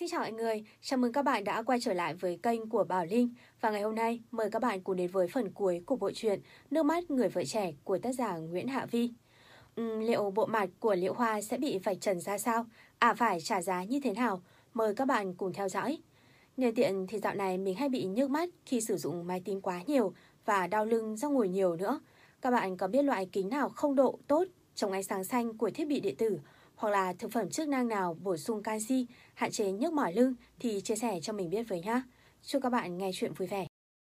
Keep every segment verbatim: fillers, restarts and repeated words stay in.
Xin chào mọi người, chào mừng các bạn đã quay trở lại với kênh của Bảo Linh. Và ngày hôm nay, mời các bạn cùng đến với phần cuối của bộ truyện Nước mắt người vợ trẻ của tác giả Nguyễn Hạ Vi. Uhm, liệu bộ mặt của Liễu Hoa sẽ bị vạch trần ra sao? À phải trả giá như thế nào? Mời các bạn cùng theo dõi. Nhân tiện thì dạo này mình hay bị nhức mắt khi sử dụng máy tính quá nhiều và đau lưng do ngồi nhiều nữa. Các bạn có biết loại kính nào không độ tốt chống ánh sáng xanh của thiết bị điện tử, hoặc là thực phẩm chức năng nào bổ sung canxi, hạn chế nhức mỏi lưng thì chia sẻ cho mình biết với nhá. Chúc các bạn nghe chuyện vui vẻ.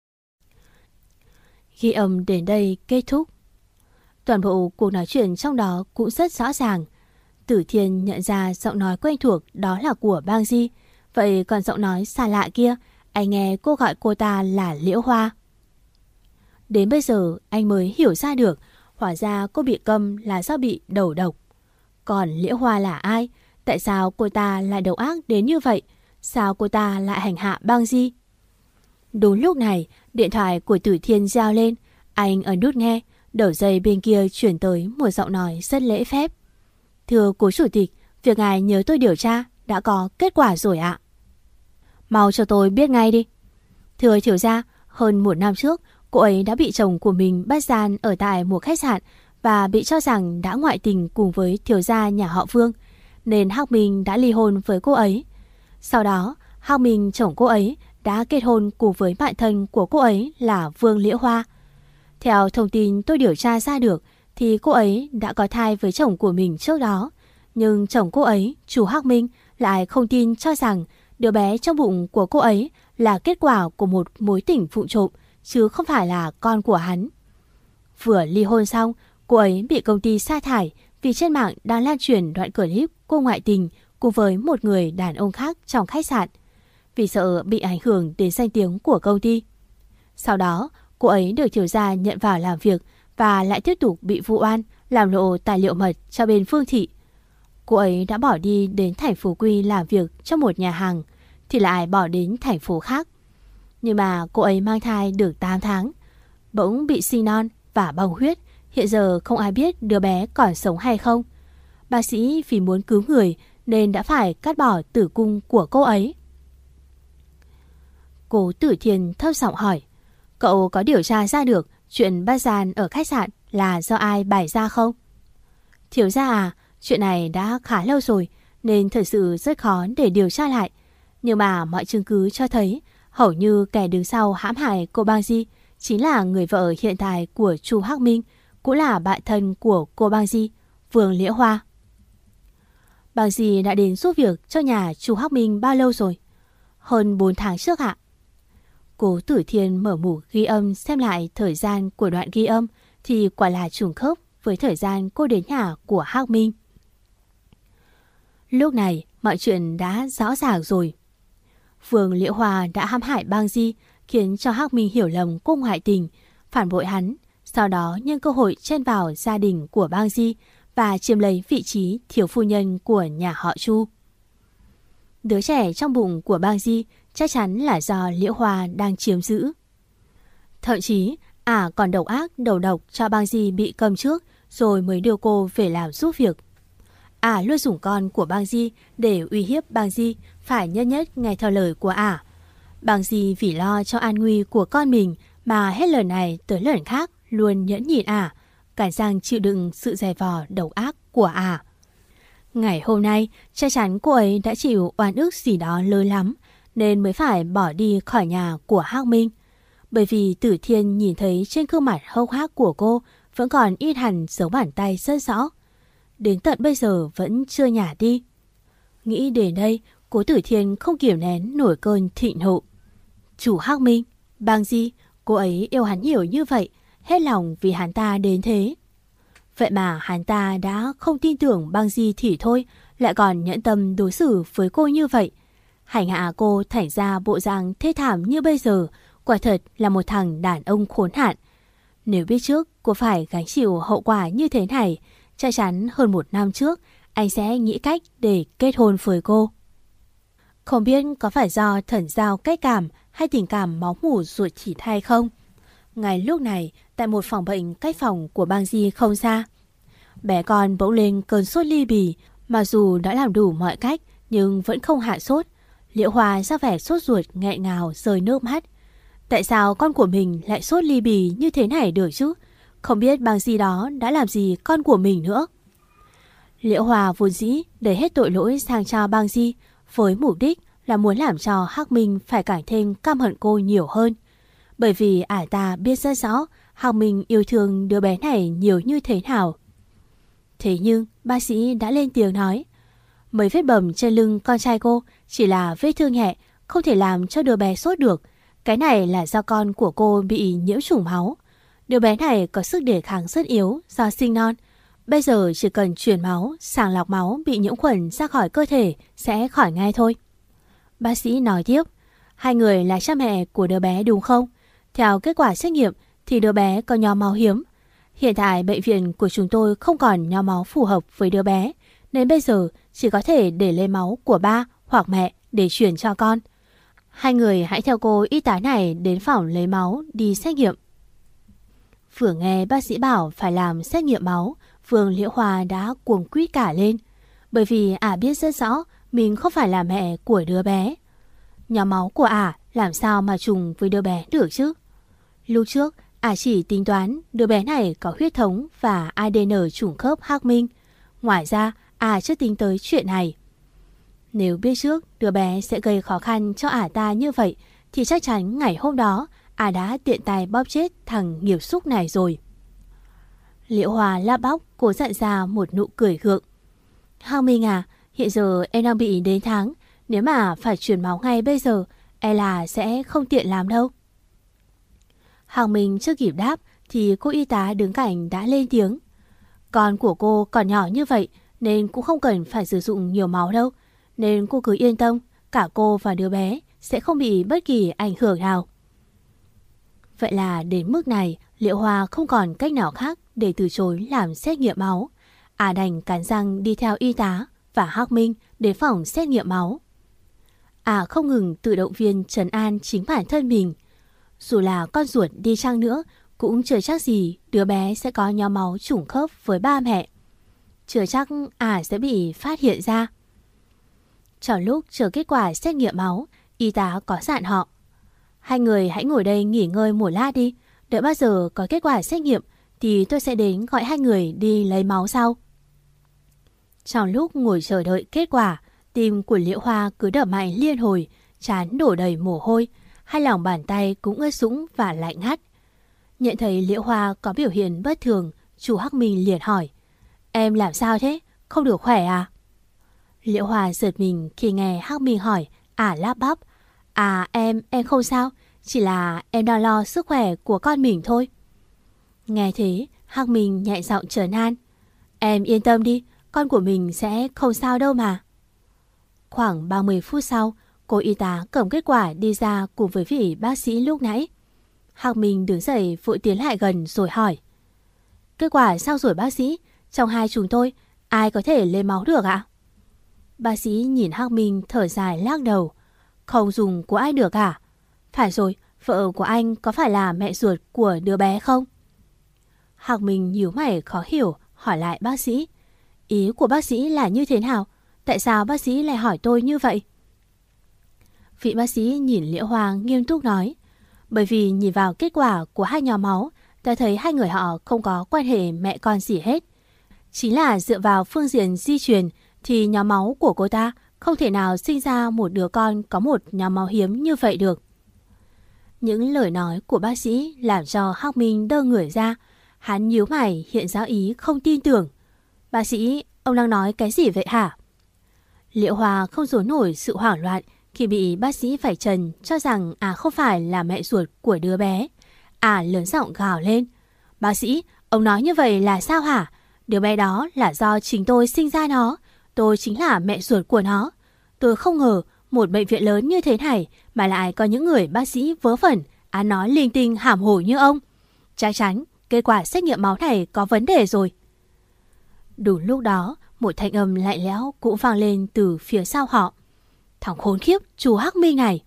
Ghi âm đến đây kết thúc. Toàn bộ cuộc nói chuyện trong đó cũng rất rõ ràng. Tử Thiên nhận ra giọng nói quen thuộc đó là của Bang Di. Vậy còn giọng nói xa lạ kia, anh nghe cô gọi cô ta là Liễu Hoa. Đến bây giờ anh mới hiểu ra được, hóa ra cô bị câm là do bị đầu độc. Còn Liễu Hoa là ai? Tại sao cô ta lại độc ác đến như vậy? Sao cô ta lại hành hạ Bang Di? Đúng lúc này, điện thoại của Tử Thiên reo lên. Anh ấn nút nghe, đầu dây bên kia chuyển tới một giọng nói rất lễ phép. Thưa cố chủ tịch, việc ngài nhớ tôi điều tra đã có kết quả rồi ạ. Mau cho tôi biết ngay đi. Thưa thiếu gia, hơn một năm trước, cô ấy đã bị chồng của mình bắt gian ở tại một khách sạn và bị cho rằng đã ngoại tình cùng với thiếu gia nhà họ Vương, nên Hắc Minh đã ly hôn với cô ấy. Sau đó, Hắc Minh chồng cô ấy đã kết hôn cùng với bạn thân của cô ấy là Vương Liễu Hoa. Theo thông tin tôi điều tra ra được thì cô ấy đã có thai với chồng của mình trước đó, nhưng chồng cô ấy, chú Hắc Minh, lại không tin, cho rằng đứa bé trong bụng của cô ấy là kết quả của một mối tình vụng trộm, chứ không phải là con của hắn. Vừa ly hôn xong, cô ấy bị công ty sa thải vì trên mạng đang lan truyền đoạn clip cô ngoại tình cùng với một người đàn ông khác trong khách sạn, vì sợ bị ảnh hưởng đến danh tiếng của công ty. Sau đó, cô ấy được thiếu gia nhận vào làm việc và lại tiếp tục bị vụ oan làm lộ tài liệu mật cho bên Phương Thị. Cô ấy đã bỏ đi đến thành phố Quy làm việc trong một nhà hàng, thì lại bỏ đến thành phố khác. Nhưng mà cô ấy mang thai được tám tháng, bỗng bị sinh non và bong huyết. Hiện giờ không ai biết đứa bé còn sống hay không. Bác sĩ vì muốn cứu người nên đã phải cắt bỏ tử cung của cô ấy. Cố Tử Thiên thấp giọng hỏi, cậu có điều tra ra được chuyện bắt gian ở khách sạn là do ai bày ra không? Thiếu gia à, chuyện này đã khá lâu rồi nên thật sự rất khó để điều tra lại. Nhưng mà mọi chứng cứ cho thấy hầu như kẻ đứng sau hãm hại cô Bang Di chính là người vợ hiện tại của chú Hắc Minh, cũng là bạn thân của cô Bang Di, Vương Liễu Hoa. Bang Di đã đến giúp việc cho nhà chú Hắc Minh bao lâu rồi? Hơn bốn tháng trước ạ. Cố Tử Thiên mở mục ghi âm xem lại thời gian của đoạn ghi âm thì quả là trùng khớp với thời gian cô đến nhà của Hắc Minh. Lúc này mọi chuyện đã rõ ràng rồi. Vương Liễu Hoa đã hãm hại Bang Di, khiến cho Hắc Minh hiểu lầm cô ngoại tình, phản bội hắn, sau đó nhân cơ hội chen vào gia đình của Bang Di và chiếm lấy vị trí thiếu phu nhân của nhà họ Chu. Đứa trẻ trong bụng của Bang Di chắc chắn là do Liễu Hoa đang chiếm giữ. Thậm chí, ả à còn độc ác đầu độc cho Bang Di bị cầm trước rồi mới đưa cô về làm giúp việc. Ả à luôn dùng con của Bang Di để uy hiếp Bang Di phải nhất nhất nghe theo lời của ả. À. Bang Di vì lo cho an nguy của con mình mà hết lần này tới lần khác luôn nhẫn nhịn ả, à, cản răng chịu đựng sự dè vò độc ác của ả. À. Ngày hôm nay, chắc chắn cô ấy đã chịu oan ức gì đó lớn lắm, nên mới phải bỏ đi khỏi nhà của Hắc Minh. Bởi vì Tử Thiên nhìn thấy trên gương mặt hốc hác của cô vẫn còn in hẳn dấu bàn tay rất rõ. Đến tận bây giờ vẫn chưa nhả đi. Nghĩ đến đây, Cố Tử Thiên không kiềm nén nổi cơn thịnh nộ. Chủ Hắc Minh, Bang Di, cô ấy yêu hắn nhiều như vậy, hết lòng vì hắn ta đến thế. Vậy mà hắn ta đã không tin tưởng Bang Di thì thôi, lại còn nhẫn tâm đối xử với cô như vậy. Hành hạ cô thành ra bộ dạng thê thảm như bây giờ, quả thật là một thằng đàn ông khốn hạn. Nếu biết trước cô phải gánh chịu hậu quả như thế này, chắc chắn hơn một năm trước anh sẽ nghĩ cách để kết hôn với cô. Không biết có phải do thần giao cách cảm hay tình cảm máu mủ ruột thịt hay không? Ngay lúc này, tại một phòng bệnh cách phòng của Bang Di không xa, bé con bỗng lên cơn sốt ly bì, mặc dù đã làm đủ mọi cách nhưng vẫn không hạ sốt. Liễu Hoa ra vẻ sốt ruột nghẹn ngào rơi nước mắt. Tại sao con của mình lại sốt ly bì như thế này được chứ? Không biết bang gì đó đã làm gì con của mình nữa. Liễu Hoa vốn dĩ để hết tội lỗi sang cho bang di, với mục đích là muốn làm cho Hắc Minh phải càng thêm căm hận cô nhiều hơn. Bởi vì ả ta biết rất rõ Hắc Minh yêu thương đứa bé này nhiều như thế nào. Thế nhưng bác sĩ đã lên tiếng nói, mấy vết bầm trên lưng con trai cô chỉ là vết thương nhẹ, không thể làm cho đứa bé sốt được. Cái này là do con của cô bị nhiễm trùng máu. Đứa bé này có sức đề kháng rất yếu do sinh non. Bây giờ chỉ cần truyền máu, sàng lọc máu bị nhiễm khuẩn ra khỏi cơ thể sẽ khỏi ngay thôi. Bác sĩ nói tiếp, hai người là cha mẹ của đứa bé đúng không? Theo kết quả xét nghiệm thì đứa bé có nhóm máu hiếm. Hiện tại bệnh viện của chúng tôi không còn nhóm máu phù hợp với đứa bé, nên bây giờ chỉ có thể để lấy máu của ba hoặc mẹ để chuyển cho con. Hai người hãy theo cô y tá này đến phòng lấy máu đi xét nghiệm. Vừa nghe bác sĩ bảo phải làm xét nghiệm máu, Vương Liễu Hoa đã cuồng quýt cả lên. Bởi vì ả biết rất rõ mình không phải là mẹ của đứa bé. Nhóm máu của ả làm sao mà trùng với đứa bé được chứ? Lúc trước ả chỉ tính toán đứa bé này có huyết thống và a đê en trùng khớp Hắc Minh. Ngoài ra ả chưa tính tới chuyện này. Nếu biết trước đứa bé sẽ gây khó khăn cho ả ta như vậy thì chắc chắn ngày hôm đó ả đã tiện tay bóp chết thằng nghiệp xúc này rồi. Liễu Hoa lắp bắp cố dặn ra một nụ cười gượng. Hắc Minh à, hiện giờ em đang bị đến tháng. Nếu mà phải truyền máu ngay bây giờ, e là sẽ không tiện làm đâu. Hắc Minh chưa kịp đáp thì cô y tá đứng cạnh đã lên tiếng. Con của cô còn nhỏ như vậy nên cũng không cần phải sử dụng nhiều máu đâu. Nên cô cứ yên tâm, cả cô và đứa bé sẽ không bị bất kỳ ảnh hưởng nào. Vậy là đến mức này, Liễu Hoa không còn cách nào khác để từ chối làm xét nghiệm máu. Ả đành cắn răng đi theo y tá và Hắc Minh đến phòng xét nghiệm máu. Ả không ngừng tự động viên trấn an chính bản thân mình. Dù là con ruột đi chăng nữa, cũng chưa chắc gì đứa bé sẽ có nhóm máu trùng khớp với ba mẹ. Chưa chắc Ả sẽ bị phát hiện ra. Trong lúc chờ kết quả xét nghiệm máu, y tá có dặn họ. Hai người hãy ngồi đây nghỉ ngơi một lát đi. Đợi bao giờ có kết quả xét nghiệm thì tôi sẽ đến gọi hai người đi lấy máu sau. Trong lúc ngồi chờ đợi kết quả, tim của Liễu Hoa cứ đập mạnh liên hồi, trán đổ đầy mồ hôi, hai lòng bàn tay cũng ướt sũng và lạnh ngắt. Nhận thấy Liễu Hoa có biểu hiện bất thường, chú Hắc Minh liền hỏi, em làm sao thế? Không được khỏe à? Liễu Hoa giật mình khi nghe Hắc Minh hỏi, ả lắp bắp, à em, em không sao, chỉ là em đang lo sức khỏe của con mình thôi. Nghe thế, Hắc Minh nhẹ giọng trấn an, em yên tâm đi, con của mình sẽ không sao đâu mà. Khoảng ba mươi phút sau, cô y tá cầm kết quả đi ra cùng với vị bác sĩ lúc nãy. Hắc Minh đứng dậy vội tiến lại gần rồi hỏi, kết quả sao rồi bác sĩ? Trong hai chúng tôi, ai có thể lấy máu được ạ? Bác sĩ nhìn Hắc Minh thở dài lắc đầu, không dùng của ai được à? Phải rồi, vợ của anh có phải là mẹ ruột của đứa bé không? Hắc Minh nhíu mày khó hiểu, hỏi lại bác sĩ. Ý của bác sĩ là như thế nào? Tại sao bác sĩ lại hỏi tôi như vậy? Vị bác sĩ nhìn Liễu Hoa nghiêm túc nói, bởi vì nhìn vào kết quả của hai nhóm máu, ta thấy hai người họ không có quan hệ mẹ con gì hết. Chính là dựa vào phương diện di truyền thì nhóm máu của cô ta không thể nào sinh ra một đứa con có một nhóm máu hiếm như vậy được. Những lời nói của bác sĩ làm cho Hắc Minh đơ người ra. Hắn nhíu mày hiện rõ ý không tin tưởng. Bác sĩ, ông đang nói cái gì vậy hả? Liễu Hoa không giấu nổi sự hoảng loạn khi bị bác sĩ vạch trần cho rằng à không phải là mẹ ruột của đứa bé. À lớn giọng gào lên. Bác sĩ, ông nói như vậy là sao hả? Đứa bé đó là do chính tôi sinh ra nó. Tôi chính là mẹ ruột của nó. Tôi không ngờ một bệnh viện lớn như thế này mà lại có những người bác sĩ vớ vẩn à nói linh tinh hàm hồ như ông. Chắc chắn kết quả xét nghiệm máu này có vấn đề rồi. Đúng lúc đó, một thanh âm lạnh lẽo cũng vang lên từ phía sau họ. Thằng khốn khiếp, chú Hắc Minh này.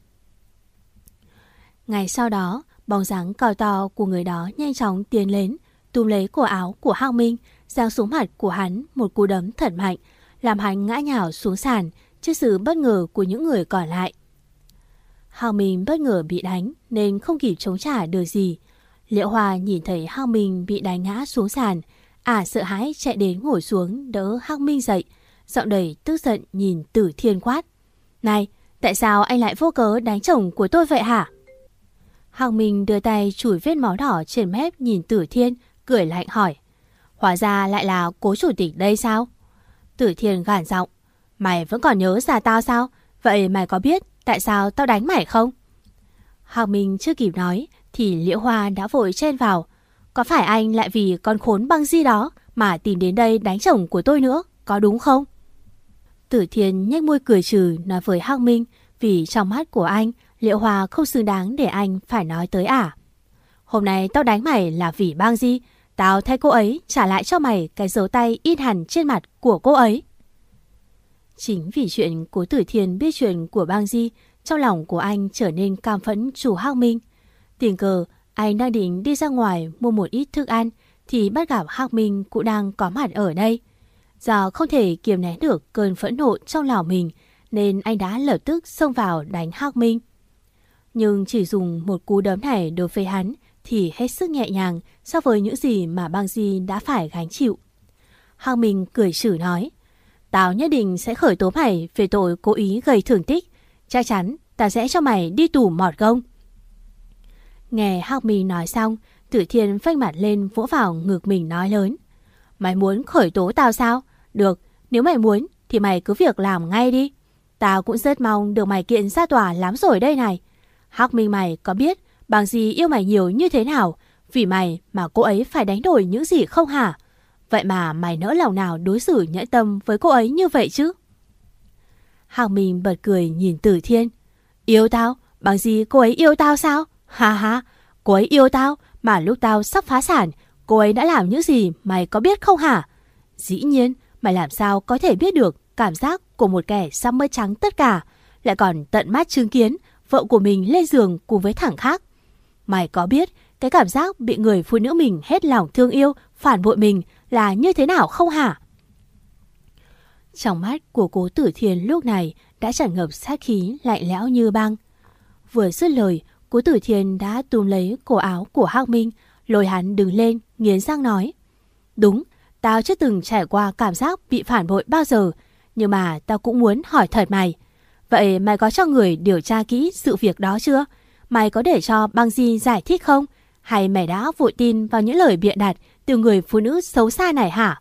Ngay sau đó, bóng dáng cao to của người đó nhanh chóng tiến lên, túm lấy cổ áo của Hắc Minh, giáng xuống mặt của hắn một cú đấm thật mạnh, làm hắn ngã nhào xuống sàn, trước sự bất ngờ của những người còn lại. Hao Minh bất ngờ bị đánh nên không kịp chống trả được gì. Liễu Hoa nhìn thấy Hao Minh bị đánh ngã xuống sàn, ả sợ hãi chạy đến ngồi xuống đỡ Hao Minh dậy, giọng đầy tức giận nhìn Tử Thiên quát: "Này, tại sao anh lại vô cớ đánh chồng của tôi vậy hả?" Hao Minh đưa tay chùi vết máu đỏ trên mép nhìn Tử Thiên, cười lạnh hỏi: "Hóa ra lại là cố chủ tịch đây sao?" Tử Thiên gằn giọng: "Mày vẫn còn nhớ ra tao sao? Vậy mày có biết tại sao tao đánh mày không?" Hao Minh chưa kịp nói thì Liễu Hoa đã vội chen vào: "Có phải anh lại vì con khốn Băng Di đó mà tìm đến đây đánh chồng của tôi nữa, có đúng không?" Tử Thiên nhếch môi cười trừ nói với Hao Minh, vì trong mắt của anh, Liễu Hoa không xứng đáng để anh phải nói tới ả. "Hôm nay tao đánh mày là vì Băng Di, tao thay cô ấy trả lại cho mày cái dấu tay in hẳn trên mặt của cô ấy." Chính vì chuyện Cố Tử Thiên biết chuyện của Băng Di, trong lòng của anh trở nên cam phẫn chủ Hao Minh. Tình cờ anh đang định đi ra ngoài mua một ít thức ăn thì bắt gặp Hao Minh cũng đang có mặt ở đây. Do không thể kiềm nén được cơn phẫn nộ trong lòng mình nên anh đã lập tức xông vào đánh Hao Minh. Nhưng chỉ dùng một cú đấm này đối với hắn thì hết sức nhẹ nhàng so với những gì mà Băng Di đã phải gánh chịu. Hao Minh cười xử nói: "Tao nhất định sẽ khởi tố mày về tội cố ý gây thương tích. Chắc chắn tao sẽ cho mày đi tù mọt gông." Nghe Hao Minh nói xong, Tử Thiên phanh mặt lên vỗ vào ngực mình nói lớn: "Mày muốn khởi tố tao sao? Được, nếu mày muốn thì mày cứ việc làm ngay đi. Tao cũng rất mong được mày kiện ra tòa lắm rồi đây này. Hao Minh mày có biết Băng Di yêu mày nhiều như thế nào, vì mày mà cô ấy phải đánh đổi những gì không hả? Vậy mà mày nỡ lòng nào đối xử nhẫn tâm với cô ấy như vậy chứ?" Hao Minh bật cười nhìn Tử Thiên: "Yêu tao? Băng Di cô ấy yêu tao sao? Ha ha, cô ấy yêu tao mà lúc tao sắp phá sản, cô ấy đã làm những gì mày có biết không hả? Dĩ nhiên, mày làm sao có thể biết được cảm giác của một kẻ sắp mất trắng tất cả, lại còn tận mắt chứng kiến vợ của mình lên giường cùng với thằng khác. Mày có biết cái cảm giác bị người phụ nữ mình hết lòng thương yêu phản bội mình là như thế nào không hả?" Trong mắt của Cố Tử Thiên lúc này đã tràn ngập sát khí lạnh lẽo như băng. Vừa dứt lời, Cố Tử Thiên đã túm lấy cổ áo của Hao Minh, lôi hắn đứng lên, nghiến răng nói: "Đúng, tao chưa từng trải qua cảm giác bị phản bội bao giờ, nhưng mà tao cũng muốn hỏi thật mày. Vậy mày có cho người điều tra kỹ sự việc đó chưa? Mày có để cho Băng Di giải thích không? Hay mày đã vội tin vào những lời bịa đặt từ người phụ nữ xấu xa này hả?"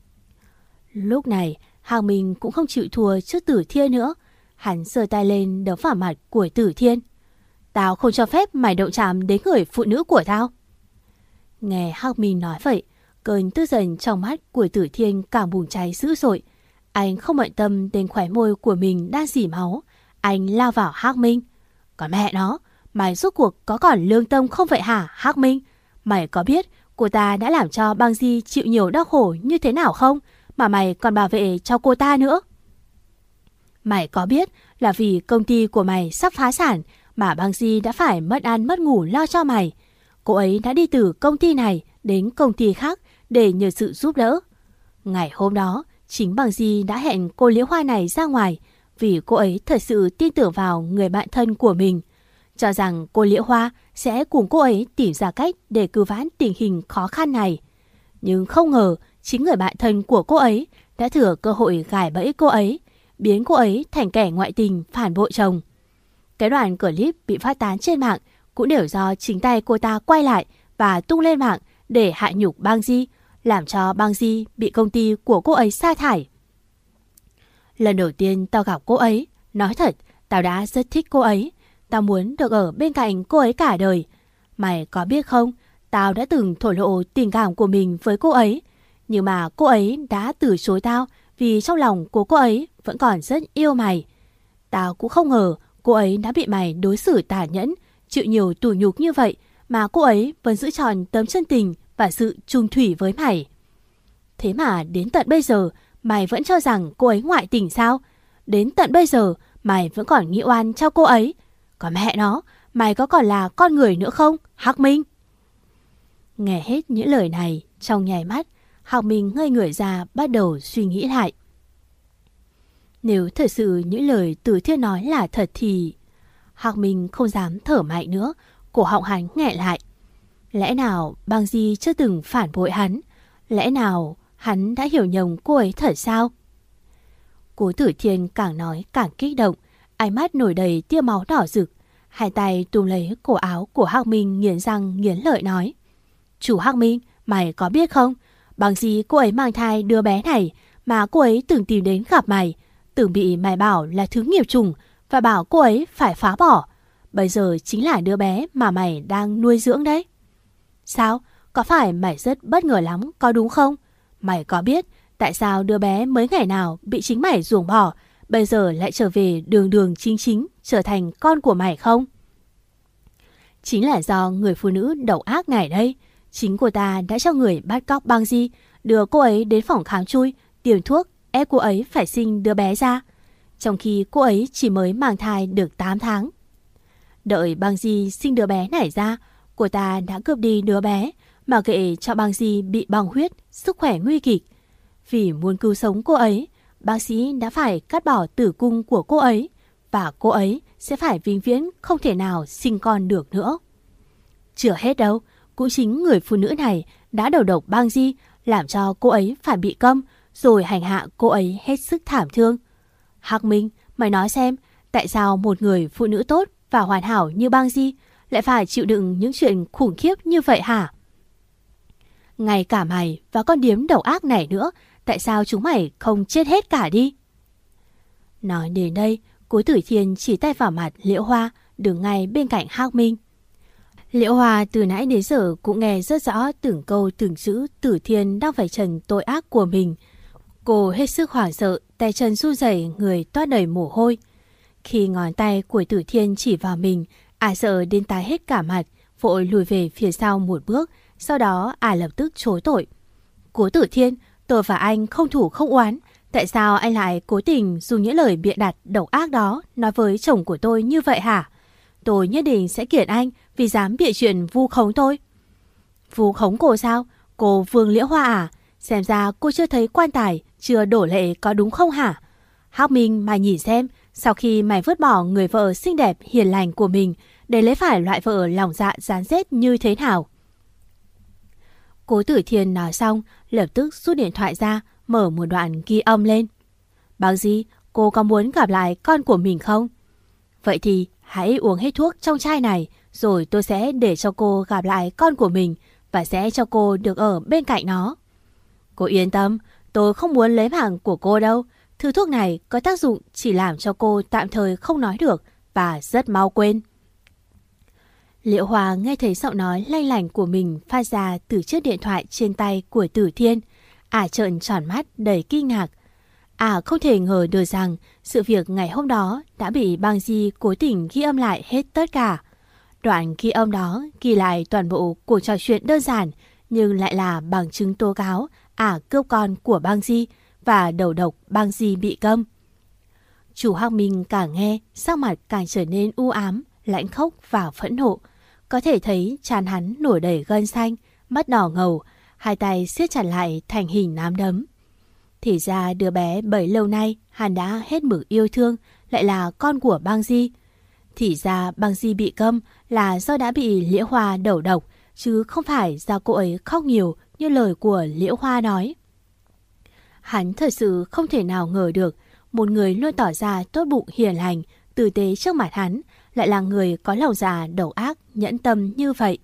Lúc này, Hao Minh cũng không chịu thua trước Tử Thiên nữa. Hắn giơ tay lên đấm vào mặt của Tử Thiên: "Tao không cho phép mày động chạm đến người phụ nữ của tao." Nghe Hao Minh nói vậy, cơn tức giận trong mắt của Tử Thiên càng bùng cháy dữ dội. Anh không bận tâm đến khóe môi của mình đang rỉ máu. Anh lao vào Hao Minh: "Còn mẹ nó, mày rốt cuộc có còn lương tâm không vậy hả Hao Minh? Mày có biết cô ta đã làm cho Băng Di chịu nhiều đau khổ như thế nào không? Mà mày còn bảo vệ cho cô ta nữa. Mày có biết là vì công ty của mày sắp phá sản mà Băng Di đã phải mất ăn mất ngủ lo cho mày. Cô ấy đã đi từ công ty này đến công ty khác để nhờ sự giúp đỡ. Ngày hôm đó, chính Băng Di đã hẹn cô Liễu Hoa này ra ngoài vì cô ấy thật sự tin tưởng vào người bạn thân của mình, cho rằng cô Liễu Hoa sẽ cùng cô ấy tìm ra cách để cứu vãn tình hình khó khăn này. Nhưng không ngờ chính người bạn thân của cô ấy đã thừa cơ hội gài bẫy cô ấy, biến cô ấy thành kẻ ngoại tình phản bội chồng. Cái đoạn clip bị phát tán trên mạng cũng đều do chính tay cô ta quay lại và tung lên mạng để hạ nhục Băng Di, làm cho Băng Di bị công ty của cô ấy sa thải. Lần đầu tiên tao gặp cô ấy, nói thật, tao đã rất thích cô ấy. Tao muốn được ở bên cạnh cô ấy cả đời. Mày có biết không, tao đã từng thổ lộ tình cảm của mình với cô ấy, nhưng mà cô ấy đã từ chối tao vì trong lòng của cô ấy vẫn còn rất yêu mày. Tao cũng không ngờ cô ấy đã bị mày đối xử tàn nhẫn, chịu nhiều tủi nhục như vậy mà cô ấy vẫn giữ tròn tấm chân tình và sự trung thủy với mày. Thế mà đến tận bây giờ mày vẫn cho rằng cô ấy ngoại tình sao? Đến tận bây giờ mày vẫn còn nghĩ oan cho cô ấy. Còn mẹ nó, mày có còn là con người nữa không, Hắc Minh? Nghe hết những lời này, trong nháy mắt, Hắc Minh ngây người ra bắt đầu suy nghĩ lại. Nếu thật sự những lời Tử Thiên nói là thật thì... Hạc Minh không dám thở mạnh nữa, cổ họng hắn nghẹn lại. Lẽ nào Bang Di chưa từng phản bội hắn? Lẽ nào hắn đã hiểu nhầm cô ấy thật sao? Cố Tử Thiên càng nói càng kích động, ánh mắt nổi đầy tia máu đỏ rực. Hai tay túm lấy cổ áo của Hạc Minh, nghiến răng nghiến lợi nói: Chủ Hạc Minh, mày có biết không? Bang Di cô ấy mang thai đứa bé này mà cô ấy từng tìm đến gặp mày, từng bị mày bảo là thứ nghiệp chủng và bảo cô ấy phải phá bỏ. Bây giờ chính là đứa bé mà mày đang nuôi dưỡng đấy. Sao? Có phải mày rất bất ngờ lắm, có đúng không? Mày có biết tại sao đứa bé mới ngày nào bị chính mày ruồng bỏ, bây giờ lại trở về đường đường chính chính trở thành con của mày không? Chính là do người phụ nữ độc ác này đây. Chính cô ta đã cho người bắt cóc Bang Di, đưa cô ấy đến phòng khám chui, tiêm thuốc ép cô ấy phải sinh đứa bé ra, trong khi cô ấy chỉ mới mang thai được tám tháng. Đợi Bang Di sinh đứa bé này ra, cô ta đã cướp đi đứa bé, mà kệ cho Bang Di bị băng huyết, sức khỏe nguy kịch. Vì muốn cứu sống cô ấy, bác sĩ đã phải cắt bỏ tử cung của cô ấy, và cô ấy sẽ phải vĩnh viễn không thể nào sinh con được nữa. Chưa hết đâu, cũng chính người phụ nữ này đã đầu độc Bang Di, làm cho cô ấy phải bị câm, rồi hành hạ cô ấy hết sức thảm thương. Hạc Minh, mày nói xem, tại sao một người phụ nữ tốt và hoàn hảo như Bang Di lại phải chịu đựng những chuyện khủng khiếp như vậy hả? Ngay cả mày và con điếm độc ác này nữa, tại sao chúng mày không chết hết cả đi? Nói đến đây, Cố Tử Thiên chỉ tay vào mặt Liễu Hoa đứng ngay bên cạnh Hạc Minh. Liễu Hoa từ nãy đến giờ cũng nghe rất rõ từng câu từng chữ Tử Thiên đang vạch trần tội ác của mình. Cô hết sức hoảng sợ, tay chân run rẩy, người toát đầy mồ hôi. Khi ngón tay của Tử Thiên chỉ vào mình, ả sợ đến tái hết cả mặt, vội lùi về phía sau một bước. Sau đó ả lập tức chối tội. Cố Tử Thiên, tôi và anh không thủ không oán, tại sao anh lại cố tình dùng những lời bịa đặt độc ác đó nói với chồng của tôi như vậy hả? Tôi nhất định sẽ kiện anh vì dám bịa chuyện vu khống tôi. Vu khống cô sao? Cô Vương Liễu Hoa à? Xem ra cô chưa thấy quan tài, chưa đổ lệ có đúng không hả? Hạc Minh, mày nhìn xem, sau khi mày vứt bỏ người vợ xinh đẹp hiền lành của mình để lấy phải loại vợ lòng dạ gián rết như thế nào? Cố Tử Thiên nói xong, lập tức rút điện thoại ra, mở một đoạn ghi âm lên. Bác Di, cô có muốn gặp lại con của mình không? Vậy thì hãy uống hết thuốc trong chai này, rồi tôi sẽ để cho cô gặp lại con của mình và sẽ cho cô được ở bên cạnh nó. Cô yên tâm, tôi không muốn lấy mạng của cô đâu. Thứ thuốc này có tác dụng chỉ làm cho cô tạm thời không nói được và rất mau quên. Liễu Hoa nghe thấy giọng nói lanh lảnh của mình phát ra từ chiếc điện thoại trên tay của Tử Thiên. Ả trợn tròn mắt đầy kinh ngạc. Ả không thể ngờ được rằng sự việc ngày hôm đó đã bị Bang Di cố tình ghi âm lại hết tất cả. Đoạn ghi âm đó ghi lại toàn bộ cuộc trò chuyện đơn giản, nhưng lại là bằng chứng tố cáo Ả cướp con của Bang Di và đầu độc Bang Di bị câm. Chủ Hạc Minh càng nghe, sắc mặt càng trở nên u ám, lãnh khốc và phẫn nộ. Có thể thấy trán hắn nổi đầy gân xanh, mắt đỏ ngầu, hai tay siết chặt lại thành hình nắm đấm. Thì ra đứa bé bấy lâu nay hắn đã hết mực yêu thương lại là con của Bang Di. Thì ra Bang Di bị câm là do đã bị Liễu Hoa đầu độc, chứ không phải do cô ấy khóc nhiều như lời của Liễu Hoa nói. Hắn thật sự không thể nào ngờ được một người luôn tỏ ra tốt bụng hiền lành, tử tế trước mặt hắn lại là người có lòng dạ độc ác, nhẫn tâm như vậy.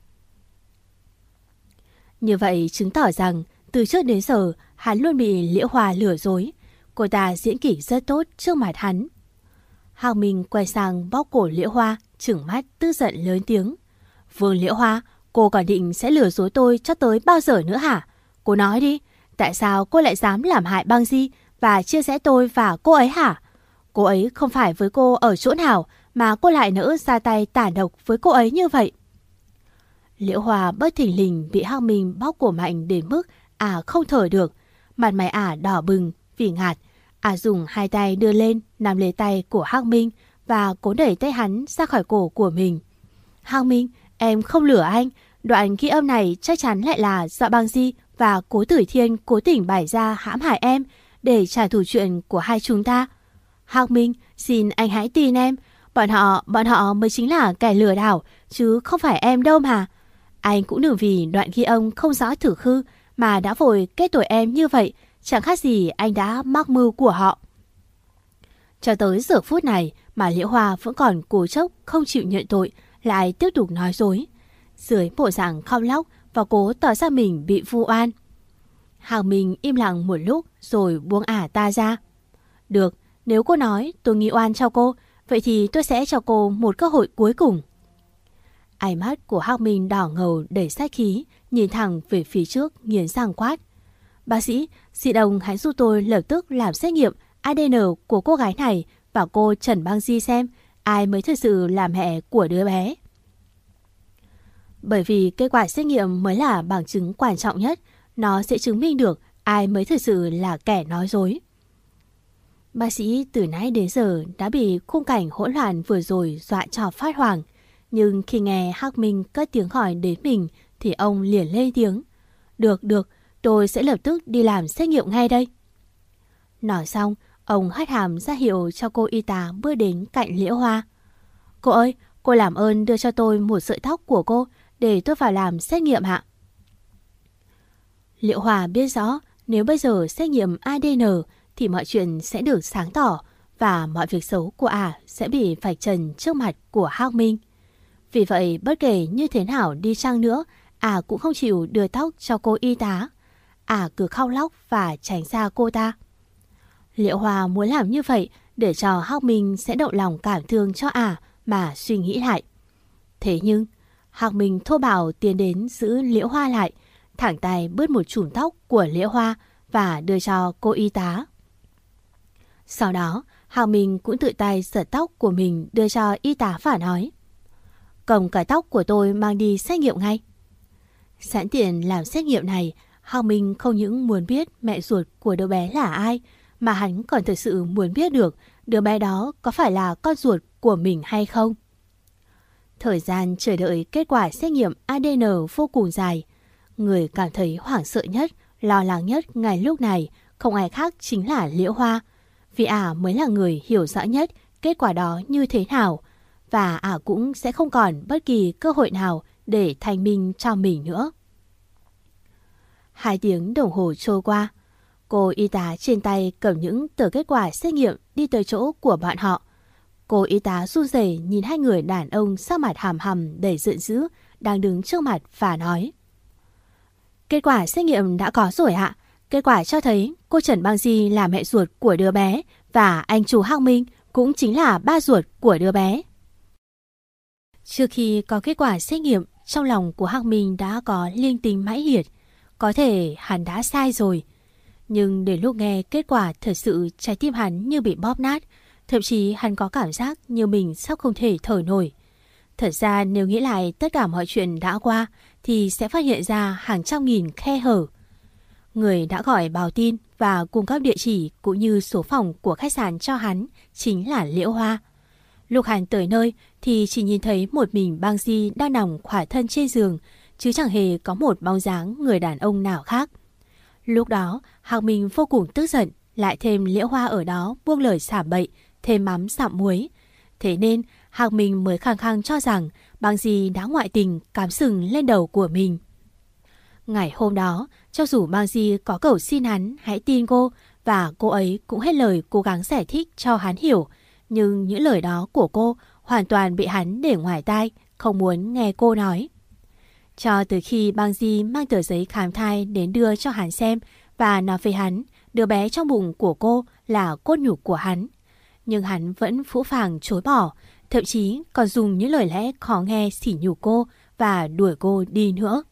Như vậy chứng tỏ rằng từ trước đến giờ hắn luôn bị Liễu Hoa lừa dối. Cô ta diễn kỹ rất tốt trước mặt hắn. Hạc Minh quay sang bóp cổ Liễu Hoa, trừng mắt tức giận lớn tiếng. Vương Liễu Hoa, cô còn định sẽ lừa dối tôi cho tới bao giờ nữa hả? Cô nói đi, tại sao cô lại dám làm hại Bang Di và chia rẽ tôi và cô ấy hả? Cô ấy không phải với cô ở chỗ nào mà cô lại nỡ ra tay tàn độc với cô ấy như vậy? Liễu Hoa bất thình lình bị Hạc Minh bóp cổ mạnh đến mức ả không thở được. Mặt mày ả đỏ bừng vì ngạt. Ả dùng hai tay đưa lên nắm lấy tay của Hạc Minh và cố đẩy tay hắn ra khỏi cổ của mình. Hạc Minh, em không lừa anh. Đoạn ghi âm này chắc chắn lại là do Bang Di và Cố Tử Thiên cố tình bày ra hãm hại em để trả thù chuyện của hai chúng ta. Hạc Minh, xin anh hãy tin em. Bọn họ, bọn họ mới chính là kẻ lừa đảo, chứ không phải em đâu mà. Anh cũng đừng vì đoạn ghi âm không rõ thực hư mà đã vội kết tội em như vậy. Chẳng khác gì anh đã mắc mưu của họ. Cho tới giờ phút này mà Liễu Hoa vẫn còn cố chốc không chịu nhận tội, lại tiếp tục nói dối. Dưới bộ dạng khóc lóc và cố tỏ ra mình bị vu oan. Hạc Minh im lặng một lúc rồi buông ả ta ra. Được, nếu cô nói tôi nghi oan cho cô, vậy thì tôi sẽ cho cô một cơ hội cuối cùng. Ánh mắt của Hạc Minh đỏ ngầu đầy sát khí, nhìn thẳng về phía trước nghiến răng quát. Bác sĩ, xin ông hãy giúp tôi lập tức làm xét nghiệm a đê en của cô gái này và cô Trần Băng Di xem ai mới thực sự là mẹ của đứa bé. Bởi vì kết quả xét nghiệm mới là bằng chứng quan trọng nhất, nó sẽ chứng minh được ai mới thực sự là kẻ nói dối. Bác sĩ từ nãy đến giờ đã bị khung cảnh hỗn loạn vừa rồi dọa cho phát hoảng, nhưng khi nghe Hạc Minh cất tiếng hỏi đến mình thì ông liền lên tiếng. Được, được, tôi sẽ lập tức đi làm xét nghiệm ngay đây. Nói xong, ông hất hàm ra hiệu cho cô y tá bước đến cạnh Liễu Hoa. Cô ơi, cô làm ơn đưa cho tôi một sợi tóc của cô để tôi vào làm xét nghiệm ạ. Liễu Hoa biết rõ nếu bây giờ xét nghiệm a đê en thì mọi chuyện sẽ được sáng tỏ và mọi việc xấu của ả sẽ bị vạch trần trước mặt của Hạc Minh. Vì vậy bất kể như thế nào đi chăng nữa, ả cũng không chịu đưa tóc cho cô y tá. Ả cứ khóc lóc và tránh xa cô ta. Liễu Hoa muốn làm như vậy để cho Hạc Minh sẽ động lòng cảm thương cho ả mà suy nghĩ lại. Thế nhưng Hạc Minh thô bạo tiến đến giữ Liễu Hoa lại, thẳng tay bứt một chùm tóc của Liễu Hoa và đưa cho cô y tá. Sau đó Hạc Minh cũng tự tay giật tóc của mình đưa cho y tá và nói. Cầm cái tóc của tôi mang đi xét nghiệm ngay. Sẵn tiện làm xét nghiệm này, Hạc Minh không những muốn biết mẹ ruột của đứa bé là ai, mà hắn còn thực sự muốn biết được đứa bé đó có phải là con ruột của mình hay không. Thời gian chờ đợi kết quả xét nghiệm a đê en vô cùng dài. Người cảm thấy hoảng sợ nhất, lo lắng nhất ngay lúc này không ai khác chính là Liễu Hoa, vì ả mới là người hiểu rõ nhất kết quả đó như thế nào, và ả cũng sẽ không còn bất kỳ cơ hội nào để thanh minh cho mình nữa. Hai tiếng đồng hồ trôi qua, cô y tá trên tay cầm những tờ kết quả xét nghiệm đi tới chỗ của bọn họ. Cô y tá run rẩy nhìn hai người đàn ông sắc mặt hàm hầm đầy giận dữ đang đứng trước mặt và nói. Kết quả xét nghiệm đã có rồi ạ. Kết quả cho thấy cô Trần Băng Di là mẹ ruột của đứa bé và anh chú Hạc Minh cũng chính là ba ruột của đứa bé. Trước khi có kết quả xét nghiệm, trong lòng của Hạc Minh đã có linh tính mãnh liệt. Có thể hắn đã sai rồi. Nhưng đến lúc nghe kết quả, thật sự trái tim hắn như bị bóp nát. Thậm chí hắn có cảm giác như mình sắp không thể thở nổi. Thật ra nếu nghĩ lại tất cả mọi chuyện đã qua thì sẽ phát hiện ra hàng trăm nghìn khe hở. Người đã gọi báo tin và cung cấp địa chỉ cũng như số phòng của khách sạn cho hắn chính là Liễu Hoa. Lúc hắn tới nơi thì chỉ nhìn thấy một mình Băng Di đang nằm khỏa thân trên giường, chứ chẳng hề có một bóng dáng người đàn ông nào khác. Lúc đó Hạc Minh vô cùng tức giận, lại thêm Liễu Hoa ở đó buông lời xả bậy, thêm mắm dặm muối. Thế nên Hạc Minh mới khăng khăng cho rằng Băng Di đã ngoại tình cắm sừng lên đầu của mình. Ngày hôm đó, cho dù Băng Di có cầu xin hắn hãy tin cô, và cô ấy cũng hết lời cố gắng giải thích cho hắn hiểu, nhưng những lời đó của cô hoàn toàn bị hắn để ngoài tai, không muốn nghe cô nói. Cho từ khi Băng Di mang tờ giấy khám thai đến đưa cho hắn xem và nói với hắn đứa bé trong bụng của cô là cốt nhục của hắn, nhưng hắn vẫn phũ phàng chối bỏ, thậm chí còn dùng những lời lẽ khó nghe sỉ nhục cô và đuổi cô đi nữa.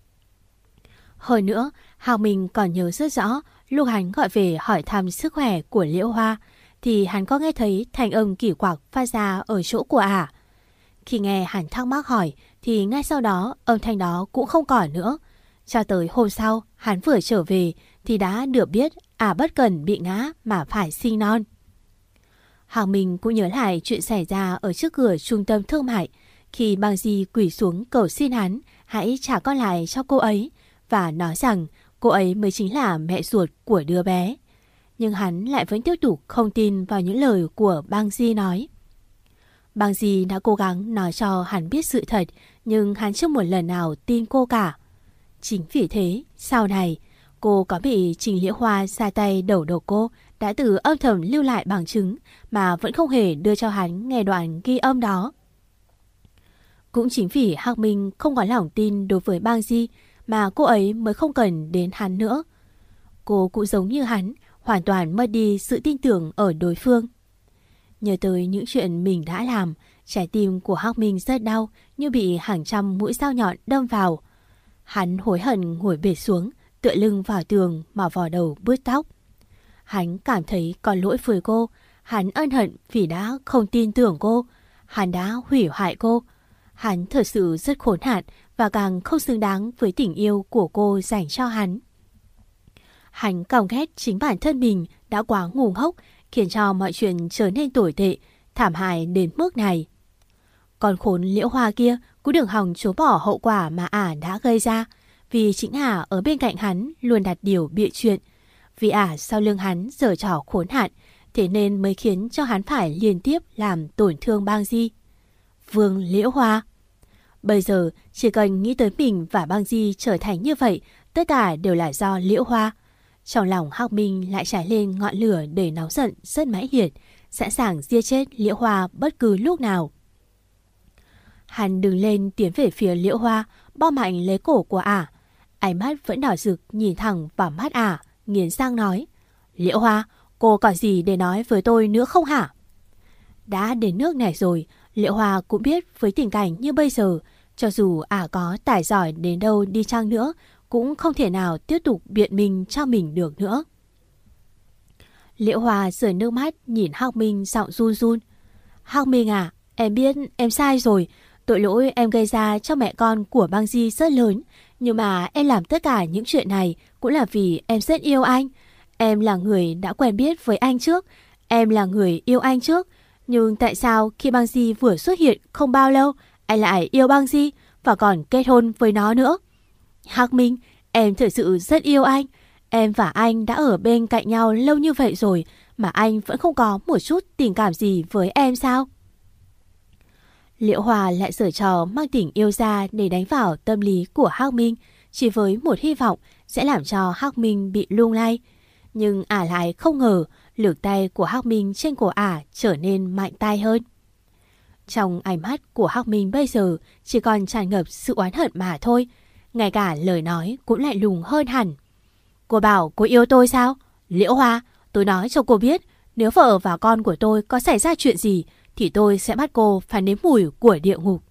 Hơn nữa, Hạc Minh còn nhớ rất rõ lúc hắn gọi về hỏi thăm sức khỏe của Liễu Hoa thì hắn có nghe thấy thanh âm kỳ quặc phát ra ở chỗ của ả. Khi nghe hắn thắc mắc hỏi thì ngay sau đó âm thanh đó cũng không còn nữa. Cho tới hôm sau hắn vừa trở về thì đã được biết ả bất cần bị ngã mà phải sinh non. Hạc Minh cũng nhớ lại chuyện xảy ra ở trước cửa trung tâm thương mại khi Băng Di quỳ xuống cầu xin hắn hãy trả con lại cho cô ấy và nói rằng cô ấy mới chính là mẹ ruột của đứa bé. nhưng hắn lại vẫn tiếp tục không tin vào những lời của Bang Di nói. Bang Di đã cố gắng nói cho hắn biết sự thật, nhưng hắn chưa một lần nào tin cô cả. Chính vì thế, sau này, cô có bị Trình Liễu Hoa ra tay đầu độc cô, đã từ âm thầm lưu lại bằng chứng mà vẫn không hề đưa cho hắn nghe đoạn ghi âm đó. Cũng chính vì Hắc Minh không có lòng tin đối với Bang Di mà cô ấy mới không cần đến hắn nữa. Cô cũng giống như hắn, hoàn toàn mất đi sự tin tưởng ở đối phương. Nhớ tới những chuyện mình đã làm, trái tim của Hắc Minh rất đau, như bị hàng trăm mũi dao nhọn đâm vào. Hắn hối hận ngồi bệt xuống, tựa lưng vào tường mà vò đầu bứt tóc. Hắn cảm thấy có lỗi với cô, hắn ân hận vì đã không tin tưởng cô, hắn đã hủy hoại cô. Hắn thật sự rất khốn nạn và càng không xứng đáng với tình yêu của cô dành cho hắn. Hắn căm ghét chính bản thân mình đã quá ngu ngốc, khiến cho mọi chuyện trở nên tồi tệ, thảm hại đến mức này. Con khốn Liễu Hoa kia cũng đừng hòng chối bỏ hậu quả mà ả đã gây ra, vì chính ả ở bên cạnh hắn luôn đặt điều bịa chuyện. Vì ả sau lưng hắn giở trò khốn nạn, thế nên mới khiến cho hắn phải liên tiếp làm tổn thương Bang Di. Vương Liễu Hoa. Bây giờ chỉ cần nghĩ tới mình và Bang Di trở thành như vậy, tất cả đều là do Liễu Hoa. Trong lòng Hắc Minh lại trải lên ngọn lửa đầy nóng giận rất mãnh liệt, sẵn sàng giết chết Liễu Hoa bất cứ lúc nào. Hắn đứng lên tiến về phía Liễu Hoa, bóp mạnh lấy cổ của ả. Ánh mắt vẫn đỏ rực nhìn thẳng vào mắt ả, nghiến răng nói: Liễu Hoa, cô còn gì để nói với tôi nữa không hả? Đã đến nước này rồi, Liễu Hoa cũng biết với tình cảnh như bây giờ, cho dù ả có tài giỏi đến đâu đi chăng nữa, cũng không thể nào tiếp tục biện minh cho mình được nữa. Liễu Hoa rơi nước mắt nhìn Hắc Minh giọng run run. Hắc Minh à, em biết em sai rồi. Tội lỗi em gây ra cho mẹ con của Bang Di rất lớn. Nhưng mà em làm tất cả những chuyện này cũng là vì em rất yêu anh. Em là người đã quen biết với anh trước. Em là người yêu anh trước. Nhưng tại sao khi Bang Di vừa xuất hiện không bao lâu, anh lại yêu Bang Di và còn kết hôn với nó nữa? Hắc Minh, em thật sự rất yêu anh. Em và anh đã ở bên cạnh nhau lâu như vậy rồi mà anh vẫn không có một chút tình cảm gì với em sao? Liễu Hoa lại giở trò mang tình yêu ra để đánh vào tâm lý của Hắc Minh, chỉ với một hy vọng sẽ làm cho Hắc Minh bị lung lay. Nhưng ả lại không ngờ lực tay của Hắc Minh trên cổ ả trở nên mạnh tay hơn. Trong ánh mắt của Hắc Minh bây giờ chỉ còn tràn ngập sự oán hận mà thôi. Ngay cả lời nói cũng lạnh lùng hơn hẳn. Cô bảo cô yêu tôi sao? Liễu Hoa, tôi nói cho cô biết, nếu vợ và con của tôi có xảy ra chuyện gì thì tôi sẽ bắt cô phải nếm mùi của địa ngục.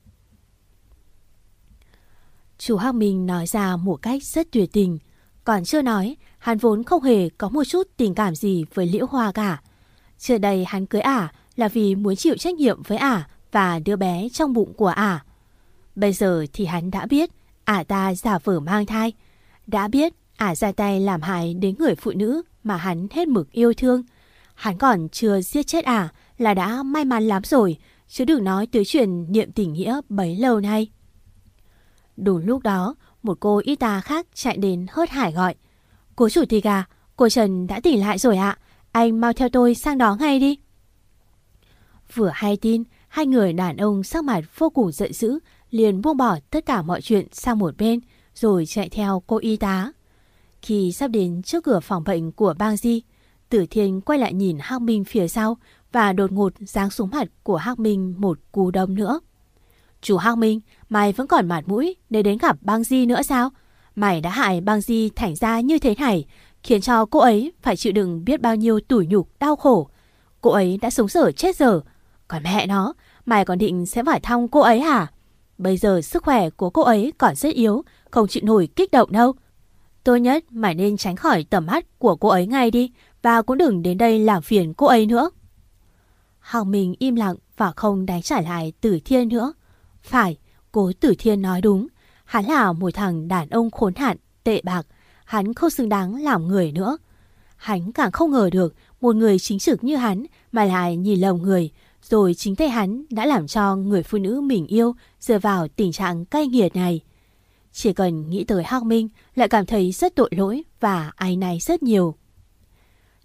Chú Hắc Minh nói ra một cách rất tuyệt tình. Còn chưa nói, hắn vốn không hề có một chút tình cảm gì với Liễu Hoa cả. Trước đây hắn cưới ả là vì muốn chịu trách nhiệm với ả và đứa bé trong bụng của ả. Bây giờ thì hắn đã biết ả ta giả vờ mang thai, đã biết ả ra tay làm hại đến người phụ nữ mà hắn hết mực yêu thương. Hắn còn chưa giết chết ả là đã may mắn lắm rồi, chứ đừng nói tới chuyện niệm tình nghĩa bấy lâu nay. Đúng lúc đó, một cô y tá khác chạy đến hớt hải gọi: Cô chủ tịch à, cô Trần đã tỉnh lại rồi ạ, anh mau theo tôi sang đó ngay đi. Vừa hay tin, hai người đàn ông sắc mặt vô cùng giận dữ liền buông bỏ tất cả mọi chuyện sang một bên, rồi chạy theo cô y tá. Khi sắp đến trước cửa phòng bệnh của Bang Di, Tử Thiên quay lại nhìn Hắc Minh phía sau và đột ngột giáng xuống mặt của Hắc Minh một cú đấm nữa. Chú Hắc Minh, mày vẫn còn mặt mũi để đến gặp Bang Di nữa sao? Mày đã hại Bang Di thành ra như thế này, khiến cho cô ấy phải chịu đựng biết bao nhiêu tủi nhục đau khổ. Cô ấy đã sống dở chết dở. Còn mẹ nó, mày còn định sẽ phải thăm cô ấy hả? Bây giờ sức khỏe của cô ấy còn rất yếu, không chịu nổi kích động đâu. Tốt nhất mày nên tránh khỏi tầm mắt của cô ấy ngay đi, và cũng đừng đến đây làm phiền cô ấy nữa. Hằng Minh im lặng và không đánh trả lại Tử Thiên nữa. Phải, cố Tử Thiên nói đúng. Hắn là một thằng đàn ông khốn nạn, tệ bạc. Hắn không xứng đáng làm người nữa. Hắn càng không ngờ được một người chính trực như hắn mà lại nhìn lầm người. Rồi chính tay hắn đã làm cho người phụ nữ mình yêu rơi vào tình trạng cay nghiệt này. Chỉ cần nghĩ tới Hắc Minh lại cảm thấy rất tội lỗi và áy náy rất nhiều.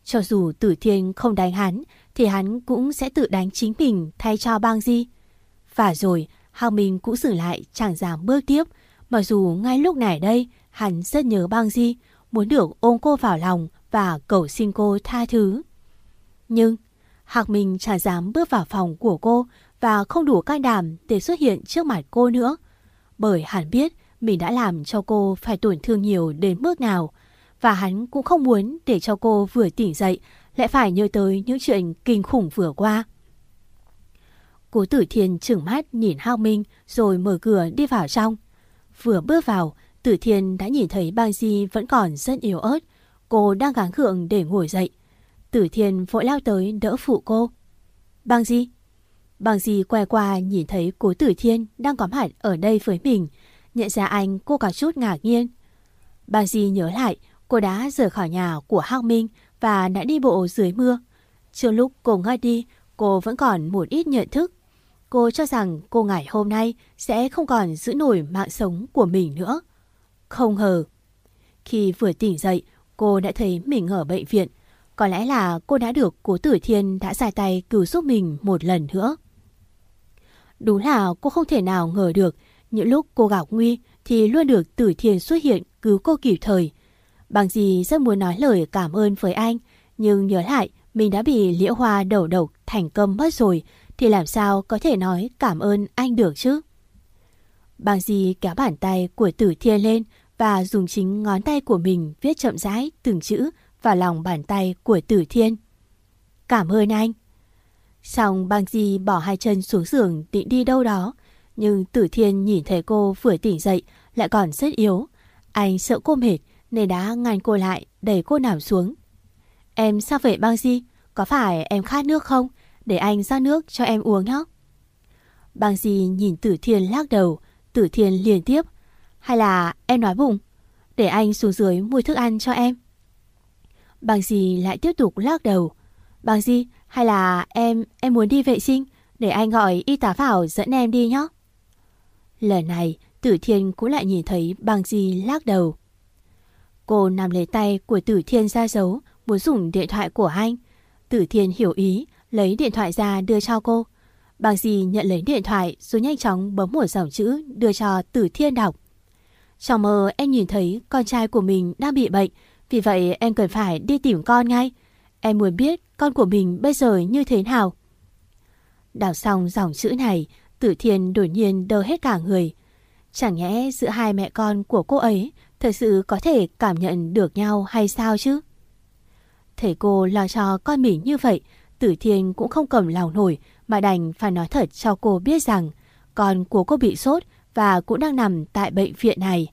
Cho dù Tử Thiên không đánh hắn thì hắn cũng sẽ tự đánh chính mình thay cho Bang Di. Và rồi Hắc Minh cũng dừng lại chẳng dám bước tiếp. Mặc dù ngay lúc này đây hắn rất nhớ Bang Di, muốn được ôm cô vào lòng và cầu xin cô tha thứ. Nhưng Hắc Minh chẳng dám bước vào phòng của cô và không đủ can đảm để xuất hiện trước mặt cô nữa. Bởi hắn biết mình đã làm cho cô phải tổn thương nhiều đến mức nào. Và hắn cũng không muốn để cho cô vừa tỉnh dậy lại phải nhớ tới những chuyện kinh khủng vừa qua. Cố Tử Thiên trừng mắt nhìn Hắc Minh rồi mở cửa đi vào trong. Vừa bước vào, Tử Thiên đã nhìn thấy Bang Di vẫn còn rất yếu ớt. Cô đang gắng gượng để ngồi dậy. Tử Thiên vội lao tới đỡ phụ cô. Bang Di. Bang Di quay qua nhìn thấy Cố Tử Thiên đang có mặt ở đây với mình. Nhận ra anh, cô có chút ngạc nhiên. Bang Di nhớ lại cô đã rời khỏi nhà của Hắc Minh và đã đi bộ dưới mưa. Trước lúc cô ngất đi, cô vẫn còn một ít nhận thức. Cô cho rằng cô ngày hôm nay sẽ không còn giữ nổi mạng sống của mình nữa. Không ngờ, khi vừa tỉnh dậy, cô đã thấy mình ở bệnh viện. Có lẽ là cô đã được Cố Tử Thiên đã ra tay cứu giúp mình một lần nữa. Đúng là cô không thể nào ngờ được, những lúc cô gặp nguy thì luôn được Tử Thiên xuất hiện cứu cô kịp thời. Bang Di rất muốn nói lời cảm ơn với anh, nhưng nhớ lại mình đã bị Liễu Hoa đầu độc thành công mất rồi, thì làm sao có thể nói cảm ơn anh được chứ? Bang Di kéo bàn tay của Tử Thiên lên và dùng chính ngón tay của mình viết chậm rãi từng chữ vào lòng bàn tay của Tử Thiên. Cảm ơn anh. Xong Bang Di bỏ hai chân xuống giường định đi đâu đó, nhưng Tử Thiên nhìn thấy cô vừa tỉnh dậy lại còn rất yếu. Anh sợ cô mệt nên đã ngăn cô lại, đẩy cô nằm xuống. Em sao vậy Bang Di? Có phải em khát nước không? Để anh ra nước cho em uống nhé. Bang Di nhìn Tử Thiên lắc đầu. Tử Thiên liền tiếp. Hay là em nói bụng? Để anh xuống dưới mua thức ăn cho em. Bang Di lại tiếp tục lắc đầu. Bang Di, hay là em em muốn đi vệ sinh? Để anh gọi y tá vào dẫn em đi nhé. Lần này Tử Thiên cũng lại nhìn thấy Bang Di lắc đầu. Cô nắm lấy tay của Tử Thiên ra dấu, muốn dùng điện thoại của anh. Tử Thiên hiểu ý, lấy điện thoại ra đưa cho cô. Bang Di nhận lấy điện thoại rồi nhanh chóng bấm một dòng chữ đưa cho Tử Thiên đọc. Trong mơ em nhìn thấy con trai của mình đang bị bệnh, vì vậy em cần phải đi tìm con ngay. Em muốn biết con của mình bây giờ như thế nào. Đọc xong dòng chữ này, Tử Thiên đột nhiên đơ hết cả người. Chẳng nhẽ giữa hai mẹ con của cô ấy thật sự có thể cảm nhận được nhau hay sao chứ? Thấy cô lo cho con mình như vậy, Tử Thiên cũng không cầm lòng nổi mà đành phải nói thật cho cô biết rằng con của cô bị sốt và cũng đang nằm tại bệnh viện này.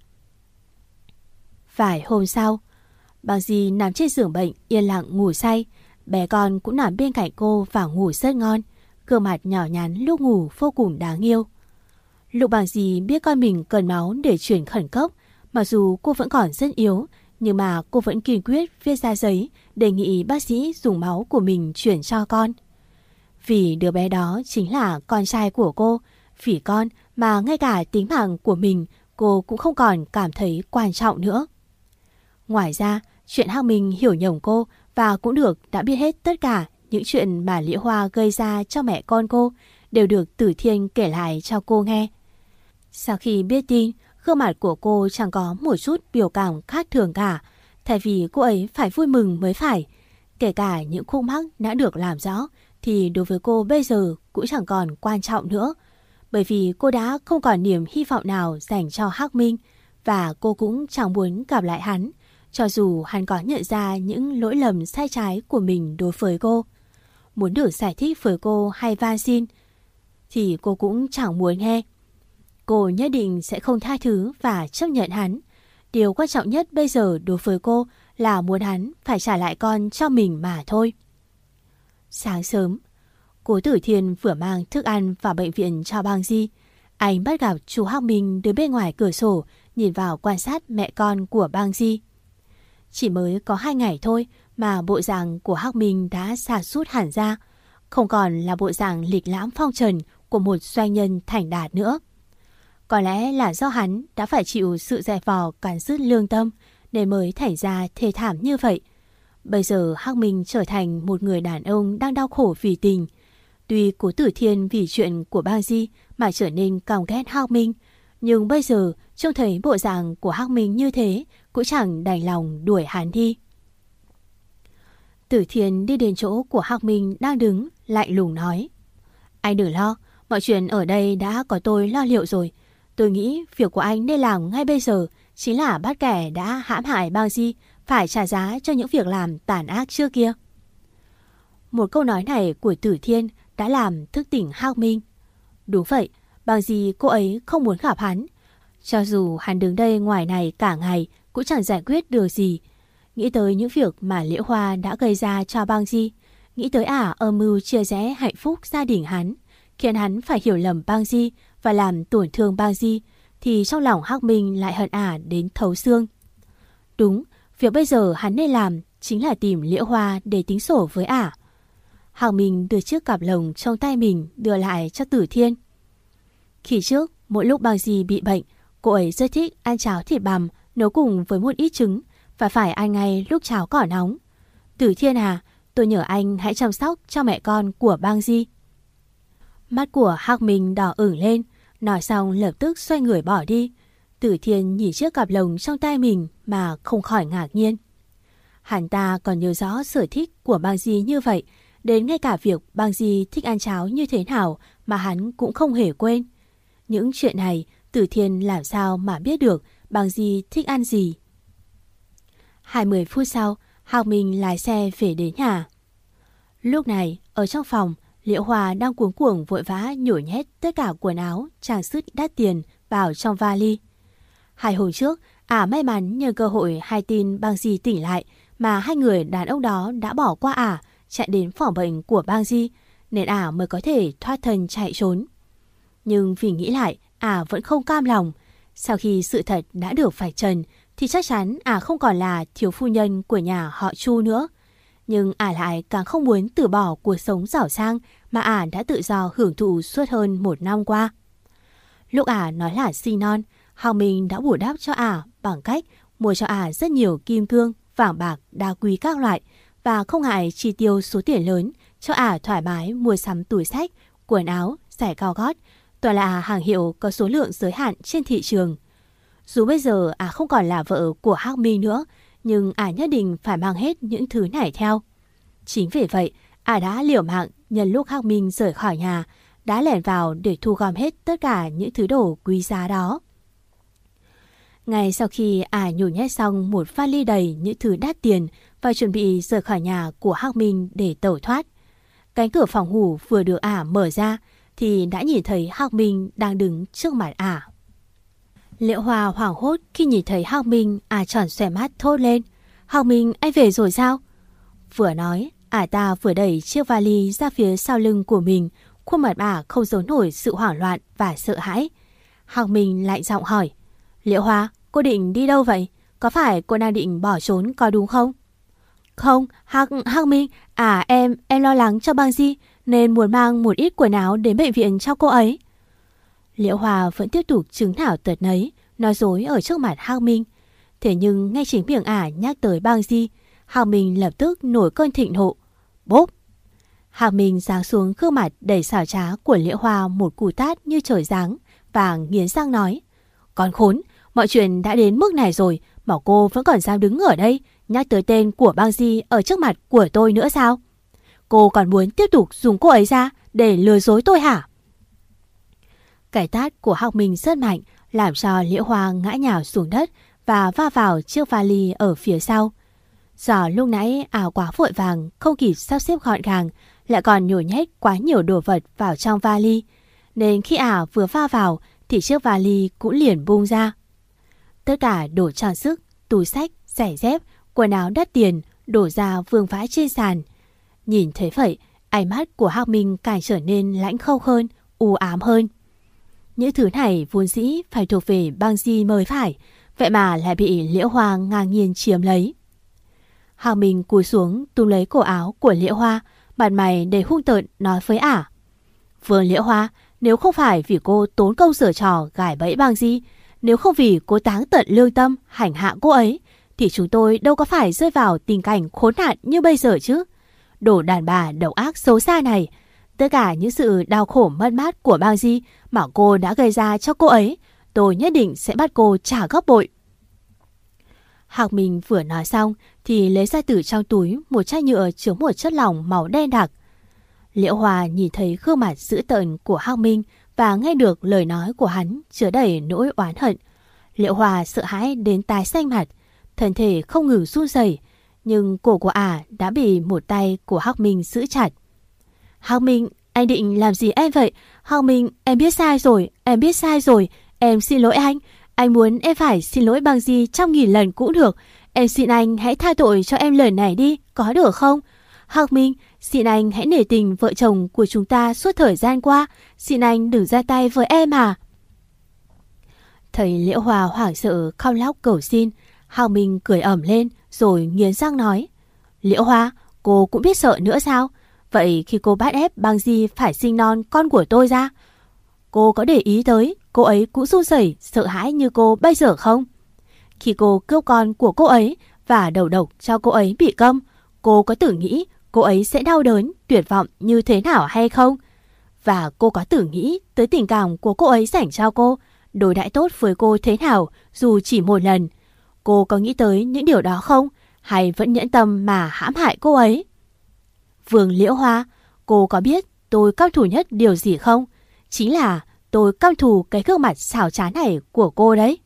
Vài hôm sau, Bang Di nằm trên giường bệnh yên lặng ngủ say. Bé con cũng nằm bên cạnh cô và ngủ rất ngon. Gương mặt nhỏ nhắn lúc ngủ vô cùng đáng yêu. Lúc Bang Di biết con mình cần máu để chuyển khẩn cấp, mặc dù cô vẫn còn rất yếu, nhưng mà cô vẫn kiên quyết viết ra giấy đề nghị bác sĩ dùng máu của mình chuyển cho con. Vì đứa bé đó chính là con trai của cô, vì con mà ngay cả tính mạng của mình cô cũng không còn cảm thấy quan trọng nữa. Ngoài ra, chuyện Hắc Minh hiểu nhầm cô và cũng được đã biết hết tất cả những chuyện mà Liễu Hoa gây ra cho mẹ con cô đều được Tử Thiên kể lại cho cô nghe. Sau khi biết tin, gương mặt của cô chẳng có một chút biểu cảm khác thường cả, thay vì cô ấy phải vui mừng mới phải. Kể cả những khúc mắc đã được làm rõ thì đối với cô bây giờ cũng chẳng còn quan trọng nữa, bởi vì cô đã không còn niềm hy vọng nào dành cho Hắc Minh và cô cũng chẳng muốn gặp lại hắn, cho dù hắn có nhận ra những lỗi lầm sai trái của mình đối với cô. Muốn được giải thích với cô hay van xin thì cô cũng chẳng muốn nghe. Cô nhất định sẽ không tha thứ và chấp nhận hắn. Điều quan trọng nhất bây giờ đối với cô là muốn hắn phải trả lại con cho mình mà thôi. Sáng sớm, Cố Tử Thiên vừa mang thức ăn vào bệnh viện cho Bang Di. Anh bắt gặp chú Hắc Minh đứng bên ngoài cửa sổ nhìn vào quan sát mẹ con của Bang Di. Chỉ mới có hai ngày thôi mà bộ dạng của Hắc Minh đã sa sút hẳn ra, không còn là bộ dạng lịch lãm phong trần của một doanh nhân thành đạt nữa. Có lẽ là do hắn đã phải chịu sự dè vò cắn rứt lương tâm nên mới thành ra thê thảm như vậy. Bây giờ Hắc Minh trở thành một người đàn ông đang đau khổ vì tình. Tuy Cố Tử Thiên vì chuyện của Bang Di mà trở nên căm ghét Hắc Minh, nhưng bây giờ trông thấy bộ dạng của Hắc Minh như thế cũng chẳng đành lòng đuổi hắn đi. Tử Thiên đi đến chỗ của Hắc Minh đang đứng, lạnh lùng nói: Anh đừng lo, mọi chuyện ở đây đã có tôi lo liệu rồi. Tôi nghĩ việc của anh nên làm ngay bây giờ chính là bắt kẻ đã hãm hại Bang Di phải trả giá cho những việc làm tàn ác trước kia. Một câu nói này của Tử Thiên đã làm thức tỉnh Hắc Minh. Đúng vậy, Bang Di cô ấy không muốn gặp hắn. Cho dù hắn đứng đây ngoài này cả ngày cũng chẳng giải quyết được gì. Nghĩ tới những việc mà Liễu Hoa đã gây ra cho Bang Di, nghĩ tới ả âm mưu chia rẽ hạnh phúc gia đình hắn, khiến hắn phải hiểu lầm Bang Di và làm tổn thương Bang Di, thì trong lòng Hắc Minh lại hận ả đến thấu xương. Đúng, việc bây giờ hắn nên làm chính là tìm Liễu Hoa để tính sổ với ả. Hắc Minh đưa chiếc cặp lồng trong tay mình đưa lại cho Tử Thiên. Khi trước, mỗi lúc Bang Di bị bệnh, cô ấy rất thích ăn cháo thịt bằm nấu cùng với một ít trứng, và phải ăn ngay lúc cháo cỏ nóng. Tử Thiên à, tôi nhờ anh hãy chăm sóc cho mẹ con của Bang Di. Mắt của Hắc Minh đỏ ửng lên, nói xong lập tức xoay người bỏ đi. Tử Thiên nhìn chiếc cặp lồng trong tay mình mà không khỏi ngạc nhiên. Hắn ta còn nhớ rõ sở thích của Bang Di như vậy, đến ngay cả việc Bang Di thích ăn cháo như thế nào mà hắn cũng không hề quên. Những chuyện này Tử Thiên làm sao mà biết được Bang Di thích ăn gì. hai mươi phút sau, Hắc Minh lái xe về đến nhà. Lúc này, ở trong phòng, Liễu Hoa đang cuống cuồng vội vã nhồi nhét tất cả quần áo, trang sức đắt tiền vào trong vali. Hai hôm trước, ả may mắn nhờ cơ hội hay tin Bang Di tỉnh lại mà hai người đàn ông đó đã bỏ qua ả, chạy đến phòng bệnh của Bang Di, nên ả mới có thể thoát thân chạy trốn. Nhưng vì nghĩ lại, ả vẫn không cam lòng. Sau khi sự thật đã được vạch trần, thì chắc chắn ả không còn là thiếu phu nhân của nhà họ Chu nữa. Nhưng ả lại càng không muốn từ bỏ cuộc sống giàu sang mà ả đã tự do hưởng thụ suốt hơn một năm qua. Lúc ả nói là sinh non, Hắc Minh đã bù đắp cho ả bằng cách mua cho ả rất nhiều kim cương, vàng bạc, đá quý các loại, và không ngại chi tiêu số tiền lớn cho ả thoải mái mua sắm túi xách, quần áo, giày cao gót, toàn là hàng hiệu có số lượng giới hạn trên thị trường. Dù bây giờ ả không còn là vợ của Hắc Minh nữa, nhưng ả nhất định phải mang hết những thứ này theo. Chính vì vậy, ả đã liều mạng nhân lúc Hắc Minh rời khỏi nhà, đã lẻn vào để thu gom hết tất cả những thứ đồ quý giá đó. Ngay sau khi ả nhồi nhét xong một vali đầy những thứ đắt tiền và chuẩn bị rời khỏi nhà của Hắc Minh để tẩu thoát, cánh cửa phòng ngủ vừa được ả mở ra thì đã nhìn thấy Hắc Minh đang đứng trước mặt ả. Liễu Hoa hoảng hốt khi nhìn thấy Hắc Minh, ả tròn xoe mắt thốt lên: Hắc Minh, anh về rồi sao? Vừa nói, ả ta vừa đẩy chiếc vali ra phía sau lưng của mình, khuôn mặt ả không giấu nổi sự hoảng loạn và sợ hãi. Hắc Minh lạnh giọng hỏi: Liễu Hoa, cô định đi đâu vậy? Có phải cô đang định bỏ trốn có đúng không? Không, Hắc, Hắc Minh, à em, em lo lắng cho Bang Di nên muốn mang một ít quần áo đến bệnh viện cho cô ấy. Liễu Hoa vẫn tiếp tục chứng thảo tật nấy, nói dối ở trước mặt Hắc Minh. Thế nhưng ngay chính miệng ả nhắc tới Bang Di, Hắc Minh lập tức nổi cơn thịnh nộ. Bốp! Hắc Minh giáng xuống gương mặt đầy xảo trá của Liễu Hoa một cú tát như trời giáng và nghiến răng nói: Con khốn, mọi chuyện đã đến mức này rồi mà cô vẫn còn dám đứng ở đây nhắc tới tên của Bang Di ở trước mặt của tôi nữa sao? Cô còn muốn tiếp tục dùng cô ấy ra để lừa dối tôi hả? Cái tát của Hắc Minh rất mạnh, làm cho Liễu Hoa ngã nhào xuống đất và va vào chiếc vali ở phía sau. Do lúc nãy ảo quá vội vàng, không kịp sắp xếp gọn gàng, lại còn nhồi nhét quá nhiều đồ vật vào trong vali, nên khi ảo vừa va vào thì chiếc vali cũng liền bung ra. Tất cả đồ trang sức, túi xách, giày dép, quần áo đắt tiền đổ ra vương vãi trên sàn. Nhìn thấy vậy, ánh mắt của Hắc Minh càng trở nên lãnh khâu hơn, u ám hơn. Những thứ này vốn dĩ phải thuộc về Bang Di mới phải, vậy mà lại bị Liễu Hoa ngang nhiên chiếm lấy. Hắc Minh cúi xuống túm lấy cổ áo của Liễu Hoa, mặt mày đầy hung tợn nói với ả: Vương Liễu Hoa, nếu không phải vì cô tốn công giở trò gài bẫy Bang Di, nếu không vì cô táng tận lương tâm hành hạ cô ấy, thì chúng tôi đâu có phải rơi vào tình cảnh khốn nạn như bây giờ chứ. Đồ đàn bà độc ác xấu xa này. Tất cả những sự đau khổ mất mát của Bang Di mà cô đã gây ra cho cô ấy, tôi nhất định sẽ bắt cô trả gấp bội. Hạc Minh vừa nói xong thì lấy ra từ trong túi một chai nhựa chứa một chất lỏng màu đen đặc. Liễu Hoa nhìn thấy gương mặt dữ tợn của Hạc Minh và nghe được lời nói của hắn chứa đầy nỗi oán hận. Liễu Hoa sợ hãi đến tái xanh mặt, thân thể không ngừng run rẩy, nhưng cổ của ả đã bị một tay của Hạc Minh giữ chặt. Hạc Minh, anh định làm gì em vậy? Hạc Minh, em biết sai rồi, em biết sai rồi, em xin lỗi anh. Anh muốn em phải xin lỗi Bang Di trăm nghìn lần cũng được. Em xin anh hãy tha tội cho em lần này đi, có được không? Hạc Minh, xin anh hãy nể tình vợ chồng của chúng ta suốt thời gian qua. Xin anh đừng ra tay với em à. Thấy Liễu Hoa hoảng sợ khóc lóc cầu xin, Hạc Minh cười ẩm lên rồi nghiến răng nói: Liễu Hoa, cô cũng biết sợ nữa sao? Vậy khi cô bắt ép Bang Di phải sinh non con của tôi ra, cô có để ý tới cô ấy cũng run rẩy sợ hãi như cô bây giờ không? Khi cô cướp con của cô ấy và đầu độc cho cô ấy bị câm, cô có tưởng nghĩ cô ấy sẽ đau đớn, tuyệt vọng như thế nào hay không? Và cô có tưởng nghĩ tới tình cảm của cô ấy dành cho cô, đối đãi tốt với cô thế nào dù chỉ một lần? Cô có nghĩ tới những điều đó không? Hay vẫn nhẫn tâm mà hãm hại cô ấy? Vương Liễu Hoa, cô có biết tôi căm thù nhất điều gì không? Chính là tôi căm thù cái gương mặt xảo trá này của cô đấy.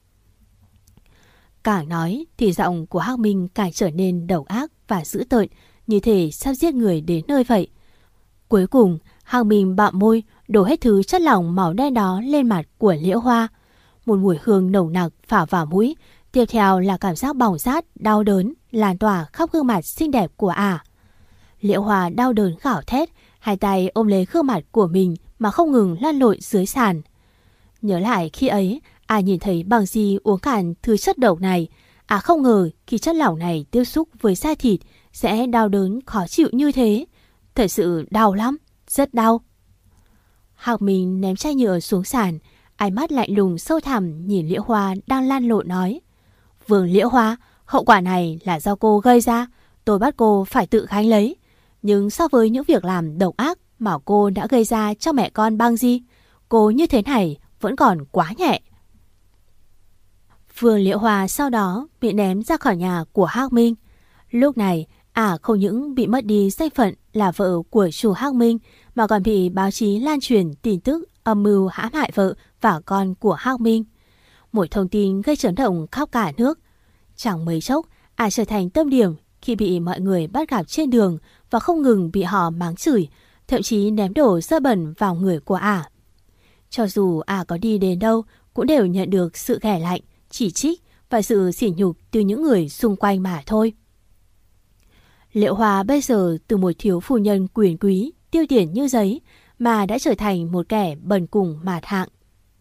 Càng nói thì giọng của Hạc Minh càng trở nên độc ác và dữ tợn, như thể sắp giết người đến nơi vậy. Cuối cùng, Hạc Minh bặm môi đổ hết thứ chất lỏng màu đen đó lên mặt của Liễu Hoa. Một mùi hương nồng nặc phả vào mũi, tiếp theo là cảm giác bỏng rát, đau đớn lan tỏa khắp gương mặt xinh đẹp của ả. Liễu Hoa đau đớn gào thét, hai tay ôm lấy gương mặt của mình mà không ngừng lăn lộn dưới sàn. Nhớ lại khi ấy, ả nhìn thấy Bang Di uống cạn thứ chất độc này, ả không ngờ khi chất lỏng này tiếp xúc với da thịt sẽ đau đớn khó chịu như thế. Thật sự đau lắm, rất đau. Hạc Minh ném chai nhựa xuống sàn, ánh mắt lạnh lùng sâu thẳm nhìn Liễu Hoa đang lăn lộn nói: Vương Liễu Hoa, hậu quả này là do cô gây ra, tôi bắt cô phải tự gánh lấy. Nhưng so với những việc làm độc ác mà cô đã gây ra cho mẹ con Bang Di, cô như thế này vẫn còn quá nhẹ. Vương Liễu Hoa sau đó bị ném ra khỏi nhà của Hạc Minh. Lúc này, ả không những bị mất đi danh phận là vợ của chủ Hạc Minh, mà còn bị báo chí lan truyền tin tức âm mưu hãm hại vợ và con của Hạc Minh. Một thông tin gây chấn động khắp cả nước. Chẳng mấy chốc, ả trở thành tâm điểm khi bị mọi người bắt gặp trên đường và không ngừng bị họ mắng chửi, thậm chí ném đổ dơ bẩn vào người của ả. Cho dù ả có đi đến đâu, cũng đều nhận được sự ghẻ lạnh, chỉ trích và sự sỉ nhục từ những người xung quanh mà thôi. Liễu Hoa bây giờ từ một thiếu phu nhân quyền quý, tiêu tiền như giấy, mà đã trở thành một kẻ bần cùng mạt hạng.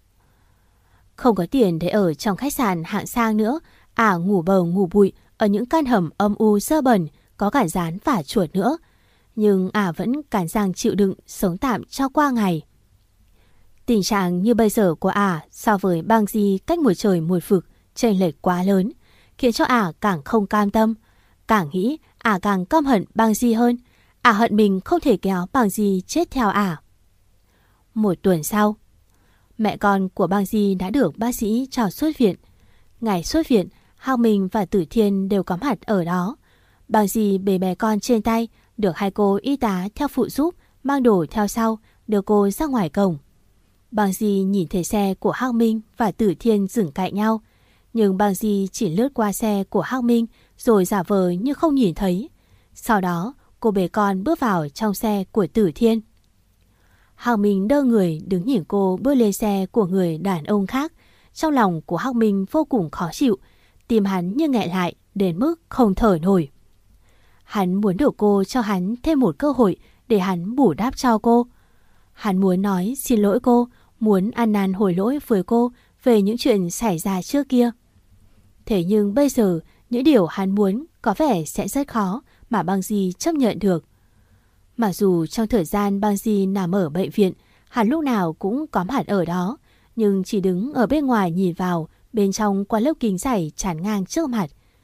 Không có tiền để ở trong khách sạn hạng sang nữa, ả ngủ bầu ngủ bụi ở những căn hầm âm u dơ bẩn, có cả rán và chuột nữa. Nhưng ả vẫn cắn răng chịu đựng, sống tạm cho qua ngày. Tình trạng như bây giờ của ả so với Bang Di cách một trời một vực chênh lệch quá lớn, khiến cho ả càng không cam tâm. Càng nghĩ ả càng căm hận Bang Di hơn. Ả hận mình không thể kéo Bang Di chết theo ả. Một tuần sau, mẹ con của Bang Di đã được bác sĩ cho xuất viện. Ngày xuất viện, Hạc Minh và Tử Thiên đều có mặt ở đó. Bang Di bế bé con trên tay, được hai cô y tá theo phụ giúp, mang đồ theo sau, đưa cô ra ngoài cổng. Bang Di nhìn thấy xe của Hạc Minh và Tử Thiên dừng cạnh nhau, nhưng Bang Di chỉ lướt qua xe của Hạc Minh rồi giả vờ như không nhìn thấy. Sau đó, cô bế con bước vào trong xe của Tử Thiên. Hạc Minh đơ người đứng nhìn cô bước lên xe của người đàn ông khác. Trong lòng của Hạc Minh vô cùng khó chịu, tim hắn như nghẹn lại đến mức không thở nổi. Hắn muốn được cô cho hắn thêm một cơ hội để hắn bù đắp cho cô. Hắn muốn nói xin lỗi cô, muốn ăn năn hối lỗi với cô về những chuyện xảy ra trước kia. Thế nhưng bây giờ, những điều hắn muốn có vẻ sẽ rất khó mà Bang Di chấp nhận được. Mặc dù trong thời gian Bang Di nằm ở bệnh viện, hắn lúc nào cũng có mặt ở đó, nhưng chỉ đứng ở bên ngoài nhìn vào, bên trong qua lớp kính dày tràn ngang trước mặt.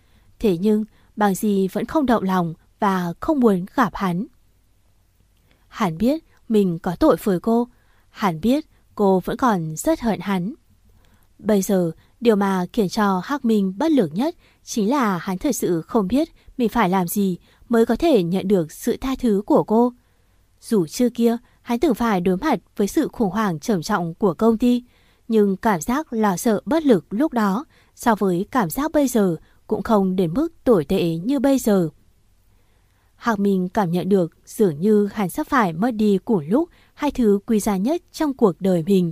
Thế nhưng Bang Di vẫn không động lòng và không muốn gặp hắn. Hắn biết mình có tội với cô. Hắn biết cô vẫn còn rất hận hắn. Bây giờ, điều mà khiến cho Hắc Minh bất lực nhất chính là hắn thật sự không biết mình phải làm gì mới có thể nhận được sự tha thứ của cô. Dù trước kia, hắn từng phải đối mặt với sự khủng hoảng trầm trọng của công ty, nhưng cảm giác lo sợ bất lực lúc đó so với cảm giác bây giờ cũng không đến mức tồi tệ như bây giờ. Hạc Minh cảm nhận được dường như hắn sắp phải mất đi cùng lúc hai thứ quý giá nhất trong cuộc đời mình.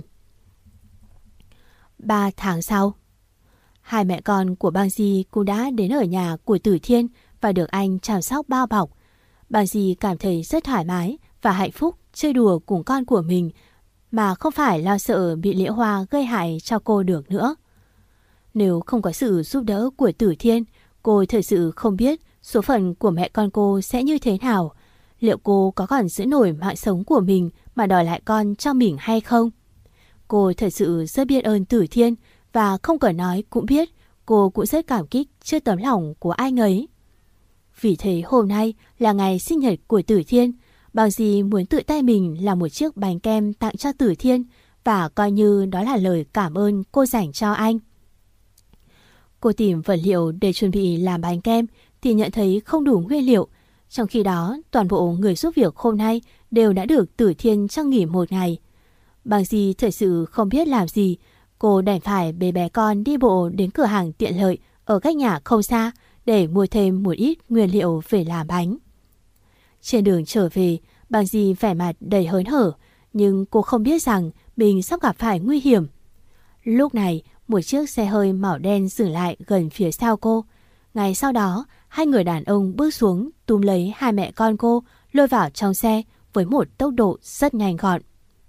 Ba tháng sau, hai mẹ con của Bang Di cũng đã đến ở nhà của Tử Thiên và được anh chăm sóc bao bọc. Bang Di cảm thấy rất thoải mái và hạnh phúc chơi đùa cùng con của mình mà không phải lo sợ bị Liễu Hoa gây hại cho cô được nữa. Nếu không có sự giúp đỡ của Tử Thiên, cô thật sự không biết số phận của mẹ con cô sẽ như thế nào. Liệu cô có còn giữ nổi mạng sống của mình mà đòi lại con cho mình hay không? Cô thật sự rất biết ơn Tử Thiên và không cần nói cũng biết cô cũng rất cảm kích trước tấm lòng của anh ấy. Vì thế hôm nay là ngày sinh nhật của Tử Thiên. Bang Di muốn tự tay mình làm một chiếc bánh kem tặng cho Tử Thiên và coi như đó là lời cảm ơn cô dành cho anh. Cô tìm vật liệu để chuẩn bị làm bánh kem thì nhận thấy không đủ nguyên liệu. Trong khi đó, toàn bộ người giúp việc hôm nay đều đã được Tử Thiên cho nghỉ một ngày. Bang Di thật sự không biết làm gì. Cô đành phải bế bé con đi bộ đến cửa hàng tiện lợi ở cách nhà không xa để mua thêm một ít nguyên liệu về làm bánh. Trên đường trở về, Bang Di vẻ mặt đầy hớn hở, nhưng cô không biết rằng mình sắp gặp phải nguy hiểm. Lúc này, một chiếc xe hơi màu đen dừng lại gần phía sau cô. Ngay sau đó, hai người đàn ông bước xuống túm lấy hai mẹ con cô lôi vào trong xe với một tốc độ rất nhanh gọn.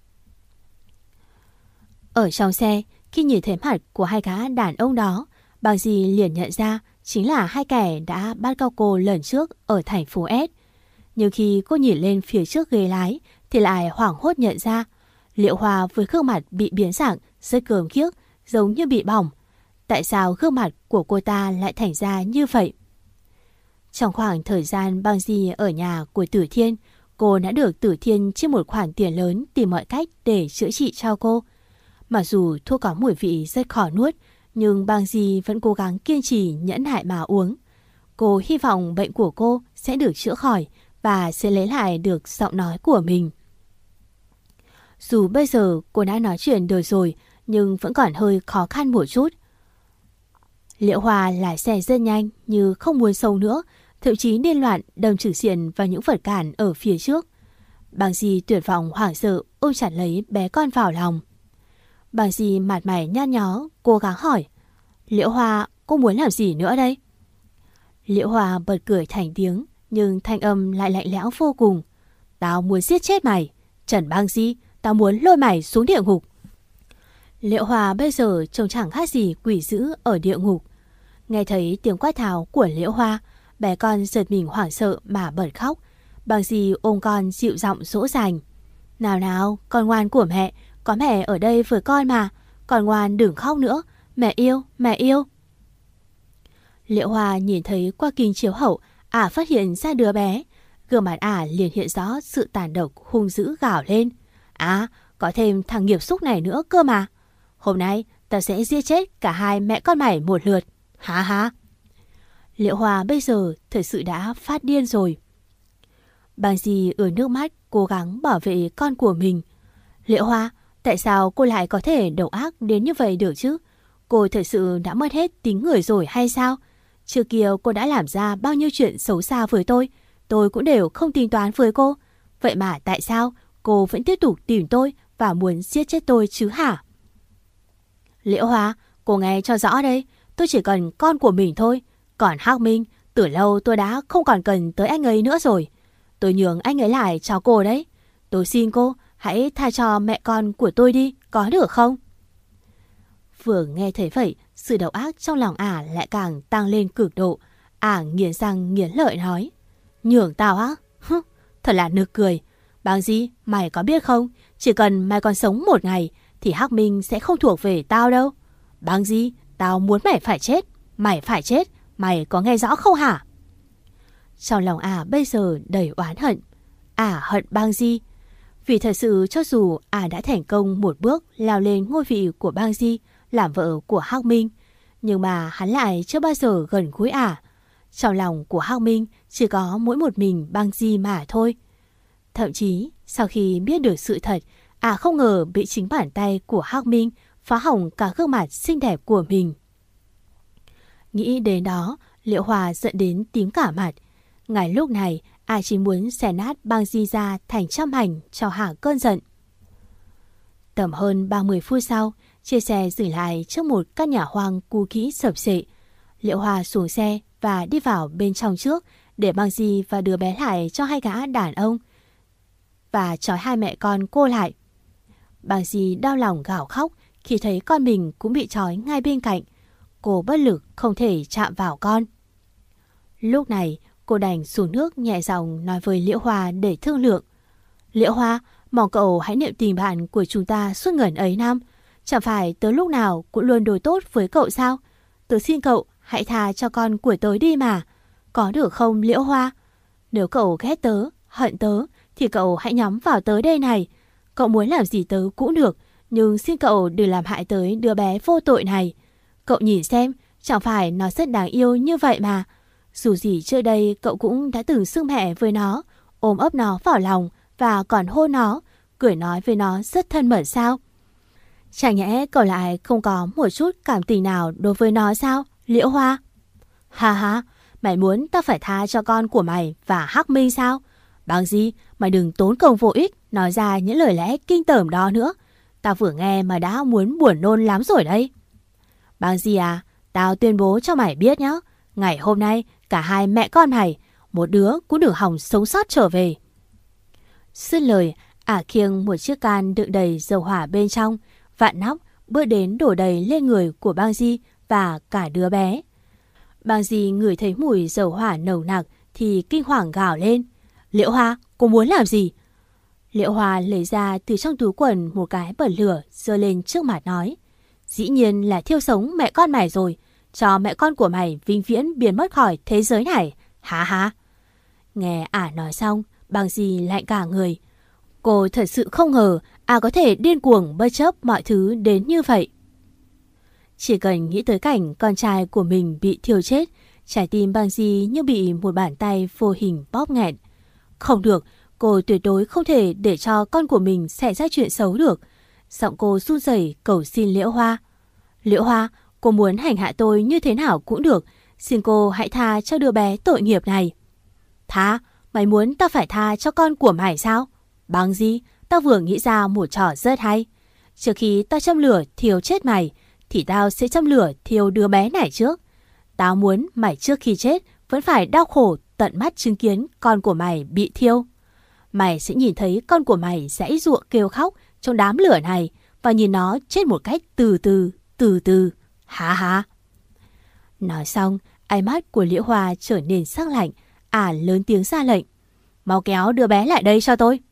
Ở trong xe, khi nhìn thấy mặt của hai gã đàn ông đó, Bang Di liền nhận ra chính là hai kẻ đã bắt cóc cô lần trước ở thành phố S. Nhưng khi cô nhìn lên phía trước ghế lái thì lại hoảng hốt nhận ra Liễu Hoa với gương mặt bị biến dạng rất gớm ghiếc, giống như bị bỏng. Tại sao gương mặt của cô ta lại thành ra như vậy? Trong khoảng thời gian Bang Di ở nhà của Tử Thiên, cô đã được Tử Thiên chia một khoản tiền lớn tìm mọi cách để chữa trị cho cô. Mặc dù thuốc có mùi vị rất khó nuốt, nhưng Bang Di vẫn cố gắng kiên trì nhẫn nại mà uống. Cô hy vọng bệnh của cô sẽ được chữa khỏi và sẽ lấy lại được giọng nói của mình. Dù bây giờ cô đã nói chuyện được rồi, nhưng vẫn còn hơi khó khăn một chút. Liễu Hoa lái xe rất nhanh như không muốn sống nữa, thậm chí điên loạn đâm trực diện vào những vật cản ở phía trước. Bang Di tuyệt vọng hoảng sợ ôm chặt lấy bé con vào lòng. Bang Di mặt mày nhăn nhó, cố gắng hỏi: Liễu Hoa, cô muốn làm gì nữa đây? Liễu Hoa bật cười thành tiếng, nhưng thanh âm lại lạnh lẽo vô cùng. Tao muốn giết chết mày, Trần Bang Di, tao muốn lôi mày xuống địa ngục. Liễu Hoa bây giờ trông chẳng khác gì quỷ dữ ở địa ngục. Nghe thấy tiếng quát tháo của Liễu Hoa, bé con giật mình hoảng sợ mà bật khóc. Bang Di ôm con dịu giọng dỗ dành: Nào nào, con ngoan của mẹ, có mẹ ở đây với con mà, con ngoan đừng khóc nữa, mẹ yêu, mẹ yêu. Liễu Hoa nhìn thấy qua kính chiếu hậu, ả à phát hiện ra đứa bé. Gương mặt ả à liền hiện rõ sự tàn độc hung dữ gào lên: À, có thêm thằng nghiệp xúc này nữa cơ mà. Hôm nay tao sẽ giết chết cả hai mẹ con mày một lượt. Hả hả? Liễu Hoa bây giờ thật sự đã phát điên rồi. Bang Di ứa nước mắt cố gắng bảo vệ con của mình. Liễu Hoa, tại sao cô lại có thể độc ác đến như vậy được chứ? Cô thật sự đã mất hết tính người rồi hay sao? Trước kia cô đã làm ra bao nhiêu chuyện xấu xa với tôi, tôi cũng đều không tính toán với cô. Vậy mà tại sao cô vẫn tiếp tục tìm tôi và muốn giết chết tôi chứ hả? Liễu Hoa, cô nghe cho rõ đây, tôi chỉ cần con của mình thôi. Còn Hắc Minh, từ lâu tôi đã không còn cần tới anh ấy nữa rồi. Tôi nhường anh ấy lại cho cô đấy. Tôi xin cô, hãy tha cho mẹ con của tôi đi, có được không? Vừa nghe thấy vậy, sự độc ác trong lòng ả lại càng tăng lên cực độ. Ả nghiến răng nghiến lợi nói: Nhường tao á? Hứ, thật là nực cười. Bang Di, mày có biết không, chỉ cần mày còn sống một ngày thì Hắc Minh sẽ không thuộc về tao đâu. Bang Di, tao muốn mày phải chết, mày phải chết, Mày có nghe rõ không hả? Trong lòng ả bây giờ đầy oán hận. Ả hận Bang Di. Vì thật sự cho dù ả đã thành công một bước leo lên ngôi vị của Bang Di, làm vợ của Hắc Minh, nhưng mà hắn lại chưa bao giờ gần gũi ả. Trong lòng của Hắc Minh chỉ có mỗi một mình Bang Di mà thôi. Thậm chí sau khi biết được sự thật, ả không ngờ bị chính bàn tay của Hắc Minh phá hỏng cả gương mặt xinh đẹp của mình. Nghĩ đến đó, Liễu Hoa giận đến tím cả mặt. Ngay lúc này, ả chỉ muốn xé nát Bang Di ra thành trăm mảnh cho hạ cơn giận. Tầm hơn ba mươi phút sau, chiếc xe dừng lại trước một căn nhà hoang cũ kỹ sập xệ. Liễu Hoa xuống xe và đi vào bên trong trước để Bang Di và đứa bé lại cho hai gã đàn ông và trói hai mẹ con cô lại. Bang Di đau lòng gào khóc khi thấy con mình cũng bị trói ngay bên cạnh. Cô bất lực không thể chạm vào con. Lúc này cô đành xuống nước nhẹ giọng nói với Liễu Hoa để thương lượng. Liễu Hoa, mong cậu hãy niệm tình bạn của chúng ta suốt ngần ấy năm. Chẳng phải tớ lúc nào cũng luôn đối tốt với cậu sao? Tớ xin cậu hãy tha cho con của tớ đi mà. Có được không Liễu Hoa? Nếu cậu ghét tớ, hận tớ thì cậu hãy nhắm vào tớ đây này. Cậu muốn làm gì tớ cũng được, nhưng xin cậu đừng làm hại tới đứa bé vô tội này. Cậu nhìn xem, chẳng phải nó rất đáng yêu như vậy mà. Dù gì trước đây cậu cũng đã từng xưng mẹ với nó, ôm ấp nó vào lòng và còn hôn nó, cười nói với nó rất thân mật sao? Chẳng nhẽ cậu lại không có một chút cảm tình nào đối với nó sao, Liễu Hoa? Ha ha, mày muốn tao phải tha cho con của mày và Hắc Minh sao? Bằng gì, mày đừng tốn công vô ích nói ra những lời lẽ kinh tởm đó nữa. Tao vừa nghe mà đã muốn buồn nôn lắm rồi đấy. Bằng gì à, tao tuyên bố cho mày biết nhá. Ngày hôm nay, cả hai mẹ con mày, một đứa cũng đừng hòng sống sót trở về. Dứt lời, ả khiêng một chiếc can đựng đầy dầu hỏa bên trong, vặn nắp, bước đến đổ đầy lên người của Bang Di và cả đứa bé. Bang Di ngửi thấy mùi dầu hỏa nồng nặc thì kinh hoàng gào lên. Liễu Hoa, cô muốn làm gì? Liễu Hoa lấy ra từ trong túi quần một cái bật lửa giơ lên trước mặt nói. Dĩ nhiên là thiêu sống mẹ con mày rồi. Cho mẹ con của mày vĩnh viễn biến mất khỏi thế giới này. Hả hả? Nghe ả nói xong, Bang Di lạnh cả người. Cô thật sự không ngờ ả có thể điên cuồng bất chấp mọi thứ đến như vậy. Chỉ cần nghĩ tới cảnh con trai của mình bị thiêu chết, trái tim Bang Di như bị một bàn tay vô hình bóp nghẹn. Không được, cô tuyệt đối không thể để cho con của mình xảy ra chuyện xấu được. Giọng cô run rẩy cầu xin Liễu Hoa. Liễu Hoa, cô muốn hành hạ tôi như thế nào cũng được. Xin cô hãy tha cho đứa bé tội nghiệp này. Tha? Mày muốn tao phải tha cho con của mày sao? Bằng gì? Tao vừa nghĩ ra một trò rất hay. Trước khi tao châm lửa thiêu chết mày, thì tao sẽ châm lửa thiêu đứa bé này trước. Tao muốn mày trước khi chết vẫn phải đau khổ tận mắt chứng kiến con của mày bị thiêu. Mày sẽ nhìn thấy con của mày giãy giụa kêu khóc trong đám lửa này và nhìn nó chết một cách từ từ, từ từ. Hả hả? Nói xong, ánh mắt của Liễu Hoa trở nên sắc lạnh, ả lớn tiếng ra lệnh. Mau kéo đứa bé lại đây cho tôi.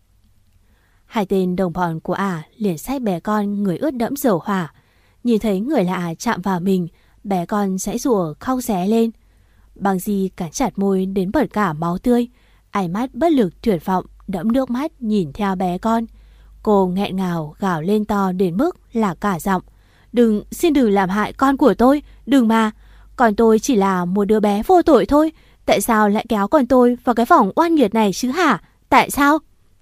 Hai tên đồng bọn của ả liền xách bé con người ướt đẫm dầu hỏa. Nhìn thấy người lạ chạm vào mình, bé con giãy giụa khóc ré lên. Bang Di cắn chặt môi đến bật cả máu tươi, ánh mắt bất lực tuyệt vọng đẫm nước mắt nhìn theo bé con. Cô nghẹn ngào gào lên to đến mức là cả giọng. Đừng, xin đừng làm hại con của tôi, đừng mà. Con tôi chỉ là một đứa bé vô tội thôi. Tại sao lại kéo con tôi vào cái vòng oan nghiệt này chứ hả? Tại sao?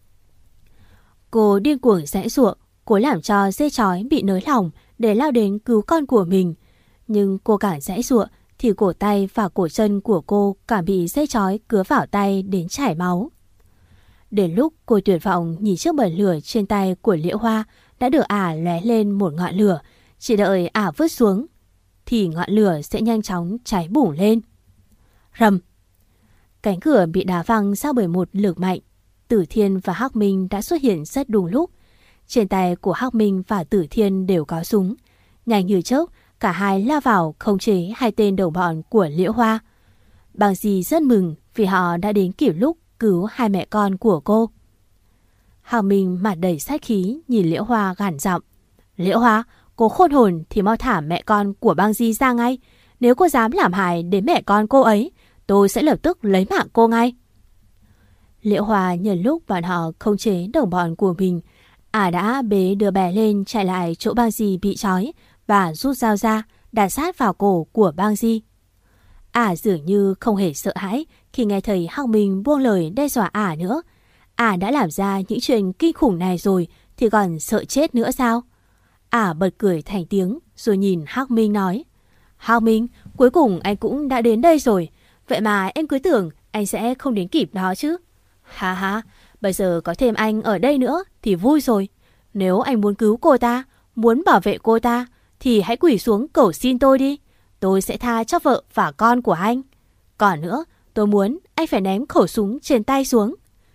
Cô điên cuồng giãy giụa, cố làm cho dây trói bị nới lỏng để lao đến cứu con của mình. Nhưng cô càng giãy giụa thì cổ tay và cổ chân của cô càng bị dây trói cứa vào tay đến chảy máu. Đến lúc cô tuyệt vọng nhìn chiếc bật lửa trên tay của Liễu Hoa đã được ả lóe lên một ngọn lửa, chỉ đợi ả vứt xuống thì ngọn lửa sẽ nhanh chóng cháy bùng lên. Rầm! Cánh cửa bị đá văng ra bởi một lực mạnh. Tử Thiên và Hắc Minh đã xuất hiện rất đúng lúc. Trên tay của Hắc Minh và Tử Thiên đều có súng. Nhanh như chớp, cả hai lao vào khống chế hai tên đồng bọn của Liễu Hoa. Bang Di rất mừng vì họ đã đến kịp lúc cứu hai mẹ con của cô. Hắc Minh mặt đầy sát khí nhìn Liễu Hoa gằn giọng. Liễu Hoa, cô khôn hồn thì mau thả mẹ con của Bang Di ra ngay. Nếu cô dám làm hại đến mẹ con cô ấy, tôi sẽ lập tức lấy mạng cô ngay. Liễu Hoa nhân lúc bọn họ khống chế đồng bọn của mình, ả đã bế đứa bé lên chạy lại chỗ Bang Di bị trói và rút dao ra đả sát vào cổ của Bang Di. Ả dường như không hề sợ hãi khi nghe thấy Hắc Minh buông lời đe dọa ả nữa. Ả đã làm ra những chuyện kinh khủng này rồi thì còn sợ chết nữa sao? Ả bật cười thành tiếng rồi nhìn Hắc Minh nói: Hắc Minh, cuối cùng anh cũng đã đến đây rồi. Vậy mà em cứ tưởng anh sẽ không đến kịp đó chứ. Ha ha, bây giờ có thêm anh ở đây nữa thì vui rồi. Nếu anh muốn cứu cô ta, muốn bảo vệ cô ta, thì hãy quỳ xuống cầu xin tôi đi. Tôi sẽ tha cho vợ và con của anh. Còn nữa, tôi muốn anh phải ném khẩu súng trên tay xuống.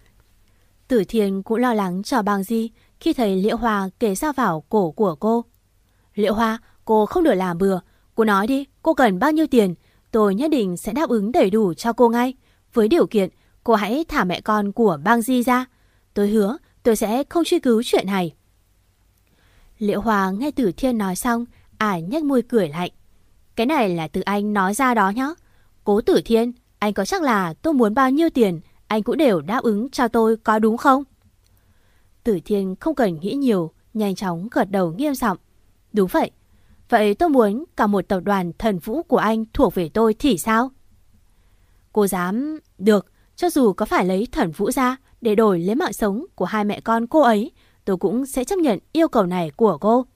Tử Thiên cũng lo lắng cho Bang Di khi thấy Liễu Hoa kề dao vào cổ của cô. Liễu Hoa, cô không được làm bừa. Cô nói đi, cô cần bao nhiêu tiền? Tôi nhất định sẽ đáp ứng đầy đủ cho cô ngay. Với điều kiện, cô hãy thả mẹ con của Bang Di ra. Tôi hứa tôi sẽ không truy cứu chuyện này. Liễu Hoa nghe Tử Thiên nói xong, ả nhếch môi cười lạnh. Cái này là từ anh nói ra đó nhá. Cố Tử Thiên, anh có chắc là tôi muốn bao nhiêu tiền anh cũng đều đáp ứng cho tôi có đúng không? Tử Thiên không cần nghĩ nhiều, nhanh chóng gật đầu nghiêm giọng. Đúng vậy. Vậy tôi muốn cả một tập đoàn Thần Vũ của anh thuộc về tôi thì sao? Cô dám... Được, cho dù có phải lấy Thần Vũ ra để đổi lấy mạng sống của hai mẹ con cô ấy, tôi cũng sẽ chấp nhận yêu cầu này của cô.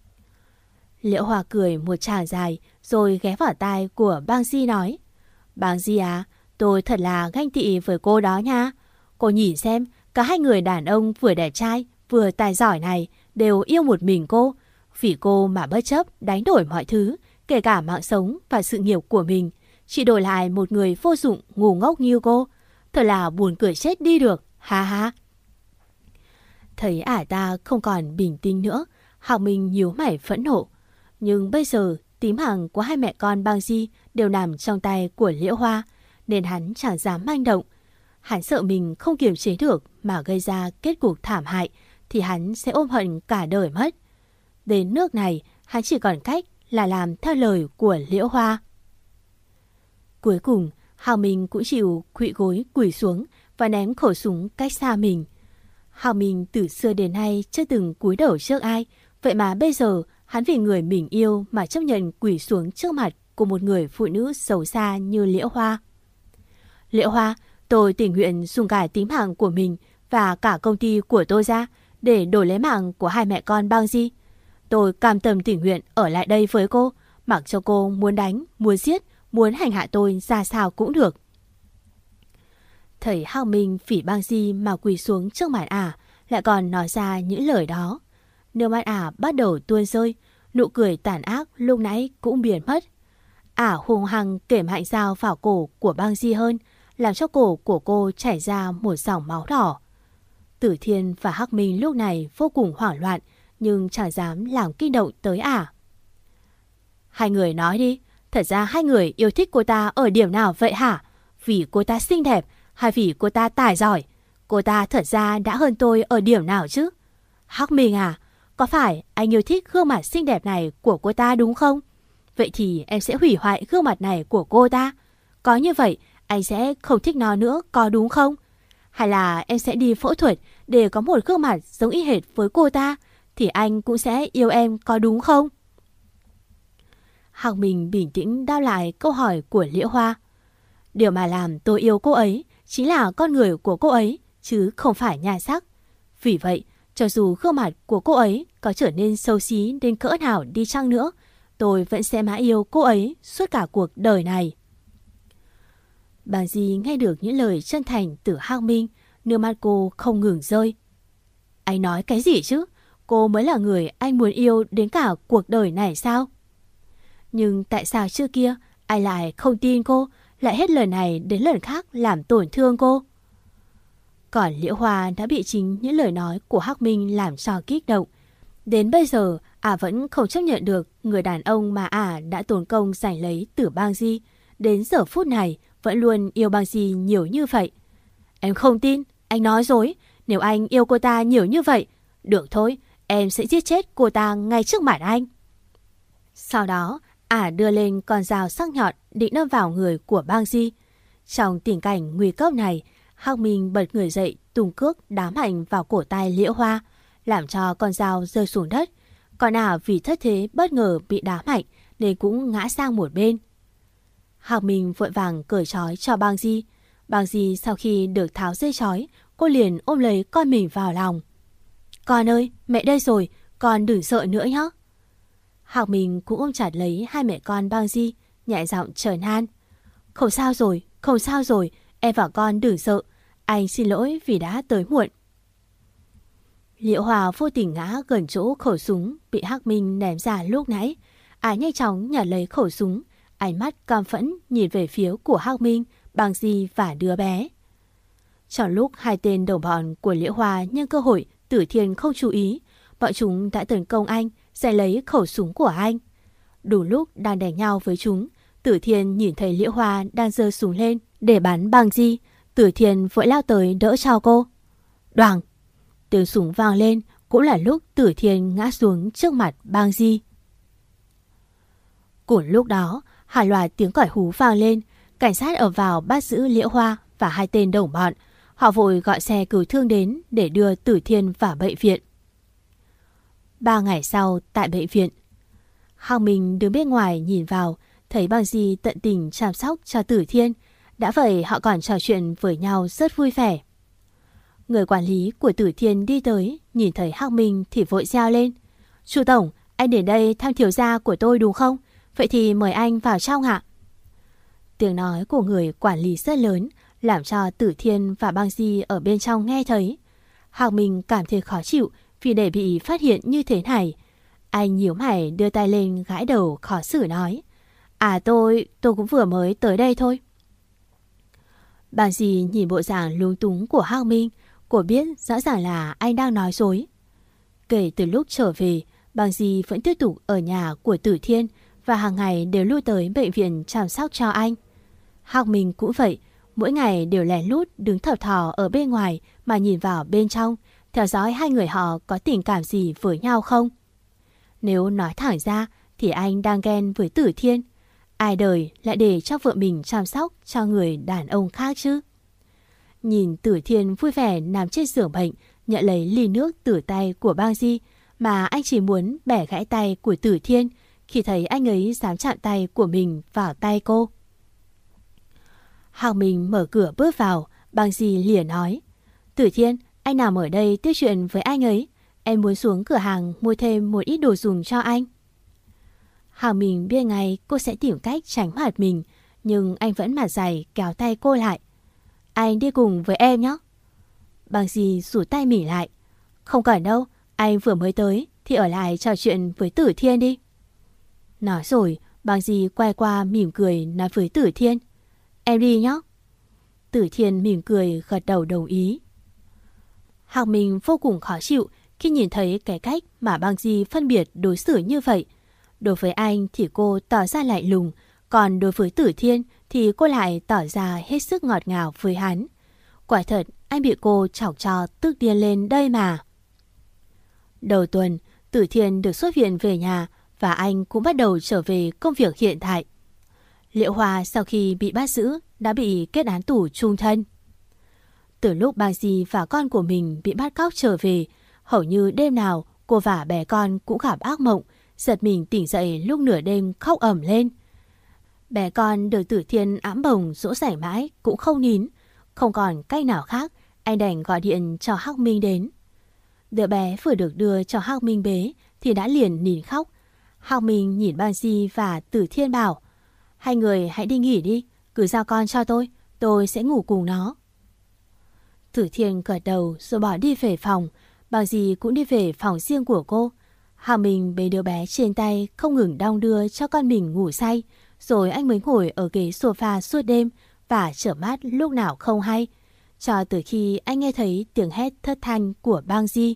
Liễu Hoa cười một tràng dài rồi ghé vào tai của Bang Di nói: Bang Di à, tôi thật là ganh tị với cô đó nha. Cô nhìn xem, cả hai người đàn ông vừa đẹp trai vừa tài giỏi này đều yêu một mình cô. Vì cô mà bất chấp đánh đổi mọi thứ, kể cả mạng sống và sự nghiệp của mình, chỉ đổi lại một người vô dụng ngu ngốc như cô. Thật là buồn cười chết đi được, ha ha. Thấy ả ta không còn bình tĩnh nữa, Hạo Minh nhíu mày phẫn nộ. Nhưng bây giờ tím hàng của hai mẹ con Bang Di đều nằm trong tay của Liễu Hoa, nên hắn chẳng dám manh động. Hắn sợ mình không kiềm chế được mà gây ra kết cục thảm hại thì hắn sẽ ôm hận cả đời mất. Đến nước này, hắn chỉ còn cách là làm theo lời của Liễu Hoa. Cuối cùng, Hạo Minh cũng chịu khuỵu gối quỳ xuống và ném khẩu súng cách xa mình. Hạo Minh từ xưa đến nay chưa từng cúi đầu trước ai, vậy mà bây giờ hắn vì người mình yêu mà chấp nhận quỳ xuống trước mặt của một người phụ nữ xấu xa như Liễu Hoa. Liễu Hoa, tôi tình nguyện dùng cả tính mạng của mình và cả công ty của tôi ra để đổi lấy mạng của hai mẹ con Bang Di. Tôi cam tâm tình nguyện ở lại đây với cô, mặc cho cô muốn đánh, muốn giết, muốn hành hạ tôi ra sao cũng được. Thấy Hạo Minh phỉ Bang Di mà quỳ xuống trước mặt ả, lại còn nói ra những lời đó. Nước mắt ả bắt đầu tuôn rơi, nụ cười tàn ác lúc nãy cũng biến mất. Ả hung hăng kềm hạnh dao vào cổ của Bang Di hơn, làm cho cổ của cô chảy ra một dòng máu đỏ. Tử Thiên và Hắc Minh lúc này vô cùng hoảng loạn, nhưng chẳng dám làm kinh động tới ả. Hai người nói đi, thật ra hai người yêu thích cô ta ở điểm nào vậy hả? Vì cô ta xinh đẹp hay vì cô ta tài giỏi? Cô ta thật ra đã hơn tôi ở điểm nào chứ? Hắc Minh à, có phải anh yêu thích gương mặt xinh đẹp này của cô ta đúng không? Vậy thì em sẽ hủy hoại gương mặt này của cô ta. Có như vậy, anh sẽ không thích nó nữa, có đúng không? Hay là em sẽ đi phẫu thuật để có một gương mặt giống y hệt với cô ta, thì anh cũng sẽ yêu em, có đúng không? Hạc Minh bình tĩnh đáp lại câu hỏi của Liễu Hoa. Điều mà làm tôi yêu cô ấy chính là con người của cô ấy, chứ không phải nhan sắc. Vì vậy, cho dù gương mặt của cô ấy có trở nên xấu xí đến cỡ nào đi chăng nữa, tôi vẫn sẽ mãi yêu cô ấy suốt cả cuộc đời này. Bang Di nghe được những lời chân thành từ Hạc Minh, nước mắt cô không ngừng rơi. Anh nói cái gì chứ? Cô mới là người anh muốn yêu đến cả cuộc đời này sao? Nhưng tại sao trước kia anh lại không tin cô, lại hết lần này đến lần khác làm tổn thương cô? Còn Liễu Hoa đã bị chính những lời nói của Hắc Minh làm cho kích động. Đến bây giờ, ả vẫn không chấp nhận được người đàn ông mà ả đã tốn công giành lấy từ Bang Di. Đến giờ phút này vẫn luôn yêu Bang Di nhiều như vậy. Em không tin, anh nói dối. Nếu anh yêu cô ta nhiều như vậy, được thôi, em sẽ giết chết cô ta ngay trước mặt anh. Sau đó, Ả đưa lên con dao sắc nhọn định đâm vào người của Bang Di. Trong tình cảnh nguy cấp này, Hắc Minh bật người dậy tung cước đá mạnh vào cổ tay Liễu Hoa, làm cho con dao rơi xuống đất. Còn Ả vì thất thế bất ngờ bị đá mạnh nên cũng ngã sang một bên. Hắc Minh vội vàng cởi trói cho Bang Di. Bang Di sau khi được tháo dây trói, cô liền ôm lấy con mình vào lòng. Con ơi, mẹ đây rồi, con đừng sợ nữa nhé. Hắc Minh cũng ôm chặt lấy hai mẹ con Bang Di, nhẹ giọng trấn an. Không sao rồi, không sao rồi, em và con đừng sợ. Anh xin lỗi vì đã tới muộn. Liễu Hòa vô tình ngã gần chỗ khẩu súng bị Hắc Minh ném ra lúc nãy. Ả nhanh chóng nhặt lấy khẩu súng, ánh mắt căm phẫn nhìn về phía của Hắc Minh, Bang Di và đứa bé. Trong lúc hai tên đồng bọn của Liễu Hòa nhân cơ hội Tử Thiên không chú ý, bọn chúng đã tấn công anh, giành lấy khẩu súng của anh. Đủ lúc đang đánh nhau với chúng, Tử Thiên nhìn thấy Liễu Hòa đang giơ súng lên để bắn Bang Di. Tử Thiên vội lao tới đỡ cho cô. Đoàng! Tiếng súng vang lên, cũng là lúc Tử Thiên ngã xuống trước mặt Bang Di. Cùng lúc đó, hàng loạt tiếng còi hú vang lên. Cảnh sát ở vào bắt giữ Liễu Hoa và hai tên đồng bọn. Họ vội gọi xe cứu thương đến để đưa Tử Thiên vào bệnh viện. Ba ngày sau, tại bệnh viện, Hắc Minh đứng bên ngoài nhìn vào, thấy Bang Di tận tình chăm sóc cho Tử Thiên. Đã vậy họ còn trò chuyện với nhau rất vui vẻ. Người quản lý của Tử Thiên đi tới, nhìn thấy Hắc Minh thì vội reo lên. Chú Tổng, anh đến đây thăm thiếu gia của tôi đúng không? Vậy thì mời anh vào trong ạ. Tiếng nói của người quản lý rất lớn, làm cho Tử Thiên và Bang Di ở bên trong nghe thấy. Hắc Minh cảm thấy khó chịu vì để bị phát hiện như thế này. Anh nhíu mày đưa tay lên gãi đầu khó xử nói. À tôi, tôi cũng vừa mới tới đây thôi. Bang Di nhìn bộ dạng lúng túng của Hắc Minh, cô biết rõ ràng là anh đang nói dối. Kể từ lúc trở về, Bang Di vẫn tiếp tục ở nhà của Tử Thiên và hàng ngày đều lui tới bệnh viện chăm sóc cho anh. Hắc Minh cũng vậy, mỗi ngày đều lén lút đứng thập thò ở bên ngoài mà nhìn vào bên trong, theo dõi hai người họ có tình cảm gì với nhau không. Nếu nói thẳng ra thì anh đang ghen với Tử Thiên. Ai đời lại để cho vợ mình chăm sóc cho người đàn ông khác chứ. Nhìn Tử Thiên vui vẻ nằm trên giường bệnh, nhận lấy ly nước từ tay của Bang Di, mà anh chỉ muốn bẻ gãy tay của Tử Thiên khi thấy anh ấy dám chạm tay của mình vào tay cô. Hắc Minh mở cửa bước vào, Bang Di liền nói. Tử Thiên, anh nằm ở đây tiếp chuyện với anh ấy. Em muốn xuống cửa hàng mua thêm một ít đồ dùng cho anh. Hắc Minh biết ngay cô sẽ tìm cách tránh mặt mình, nhưng anh vẫn mặt dày kéo tay cô lại. Anh đi cùng với em nhé. Bang Di rủ tay mỉ lại. Không cần đâu, anh vừa mới tới thì ở lại trò chuyện với Tử Thiên đi. Nói rồi, Bang Di quay qua mỉm cười nói với Tử Thiên. Em đi nhé. Tử Thiên mỉm cười gật đầu đồng ý. Hắc Minh vô cùng khó chịu khi nhìn thấy cái cách mà Bang Di phân biệt đối xử như vậy. Đối với anh thì cô tỏ ra lạnh lùng, còn đối với Tử Thiên thì cô lại tỏ ra hết sức ngọt ngào với hắn. Quả thật, anh bị cô chọc cho tức điên lên đây mà. Đầu tuần, Tử Thiên được xuất viện về nhà và anh cũng bắt đầu trở về công việc hiện tại. Liễu Hoa sau khi bị bắt giữ đã bị kết án tù chung thân. Từ lúc Bang Di và con của mình bị bắt cóc trở về, hầu như đêm nào cô và bé con cũng gặp ác mộng, giật mình tỉnh dậy lúc nửa đêm khóc ầm lên. Bé con được Tử Thiên ẵm bồng dỗ dành mãi cũng không nín. Không còn cách nào khác, anh đành gọi điện cho Hắc Minh đến. Đứa bé vừa được đưa cho Hắc Minh bế thì đã liền nín khóc. Hắc Minh nhìn Bang Di và Tử Thiên bảo. Hai người hãy đi nghỉ đi, cứ giao con cho tôi, tôi sẽ ngủ cùng nó. Tử Thiên gật đầu rồi bỏ đi về phòng. Bang Di cũng đi về phòng riêng của cô. Hắc Minh bế đứa bé trên tay không ngừng đong đưa cho con mình ngủ say. Rồi anh mới ngồi ở ghế sofa suốt đêm và chợp mắt lúc nào không hay, cho từ khi anh nghe thấy tiếng hét thất thanh của Bang Di.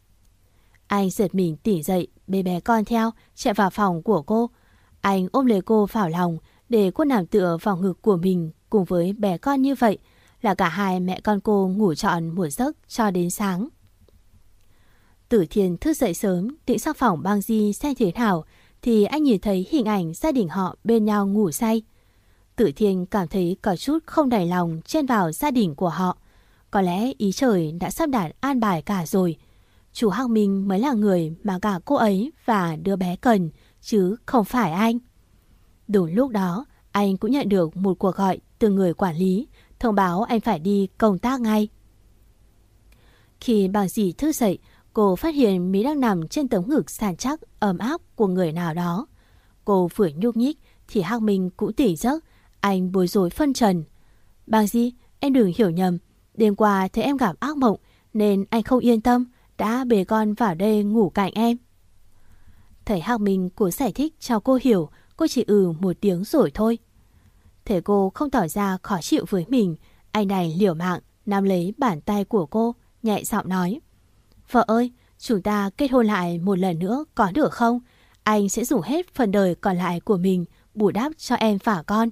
Anh giật mình tỉnh dậy, bế bé con theo, chạy vào phòng của cô. Anh ôm lấy cô vào lòng để cô nằm tựa vào ngực của mình cùng với bé con như vậy, là cả hai mẹ con cô ngủ trọn một giấc cho đến sáng. Tử Thiên thức dậy sớm định sang phòng Bang Di xem thế nào thì anh nhìn thấy hình ảnh gia đình họ bên nhau ngủ say. Tử Thiên cảm thấy có chút không đành lòng chen vào gia đình của họ. Có lẽ ý trời đã sắp đặt an bài cả rồi. Chú Hắc Minh mới là người mà cả cô ấy và đứa bé cần, chứ không phải anh. Đúng lúc đó, anh cũng nhận được một cuộc gọi từ người quản lý, thông báo anh phải đi công tác ngay. Khi bà dì thức dậy, cô phát hiện Mỹ đang nằm trên tấm ngực sàn chắc ấm áp của người nào đó. Cô vừa nhúc nhích thì Hắc Minh cũng tỉnh giấc, anh bối rối phân trần. Bà dì, em đừng hiểu nhầm, đêm qua thấy em gặp ác mộng nên anh không yên tâm, đã bế con vào đây ngủ cạnh em. Thầy Hắc Minh cố giải thích cho cô hiểu, cô chỉ ừ một tiếng rồi thôi. Thấy cô không tỏ ra khó chịu với mình, anh đành liều mạng nắm lấy bàn tay của cô, nhẹ giọng nói: Vợ ơi, chúng ta kết hôn lại một lần nữa có được không? Anh sẽ dùng hết phần đời còn lại của mình bù đắp cho em và con.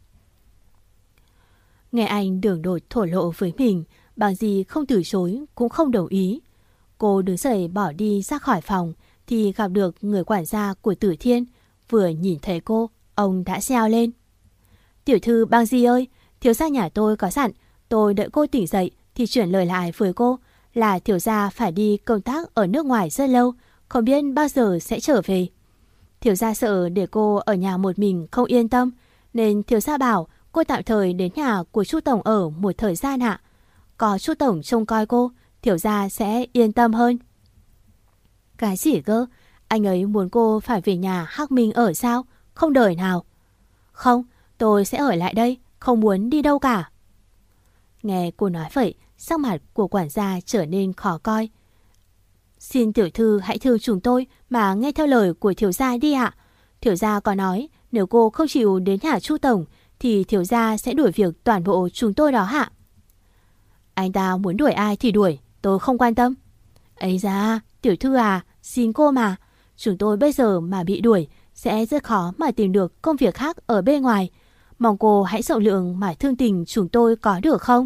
Nghe anh đường đột thổ lộ với mình, bằng gì không từ chối cũng không đồng ý. Cô đứng dậy bỏ đi ra khỏi phòng thì gặp được người quản gia của Tử Thiên. Vừa nhìn thấy cô, ông đã reo lên: Tiểu thư Bang Di ơi, thiếu gia nhà tôi có dặn, tôi đợi cô tỉnh dậy thì chuyển lời lại với cô là thiếu gia phải đi công tác ở nước ngoài rất lâu, không biết bao giờ sẽ trở về. Thiếu gia sợ để cô ở nhà một mình không yên tâm, nên thiếu gia bảo cô tạm thời đến nhà của Chu Tổng ở một thời gian ạ. Có Chu Tổng trông coi cô, thiếu gia sẽ yên tâm hơn. Cái gì cơ? Anh ấy muốn cô phải về nhà Hắc Minh ở sao? Không đời nào. Không, tôi sẽ ở lại đây, không muốn đi đâu cả. Nghe cô nói vậy, sắc mặt của quản gia trở nên khó coi. Xin tiểu thư hãy thương chúng tôi mà nghe theo lời của thiếu gia đi ạ. Thiếu gia có nói nếu cô không chịu đến nhà Chu Tổng thì thiếu gia sẽ đuổi việc toàn bộ chúng tôi đó ạ. Anh ta muốn đuổi ai thì đuổi, tôi không quan tâm. Ấy da, tiểu thư à, xin cô mà. Chúng tôi bây giờ mà bị đuổi sẽ rất khó mà tìm được công việc khác ở bên ngoài. Mong cô hãy rộng lượng mà thương tình chúng tôi có được không?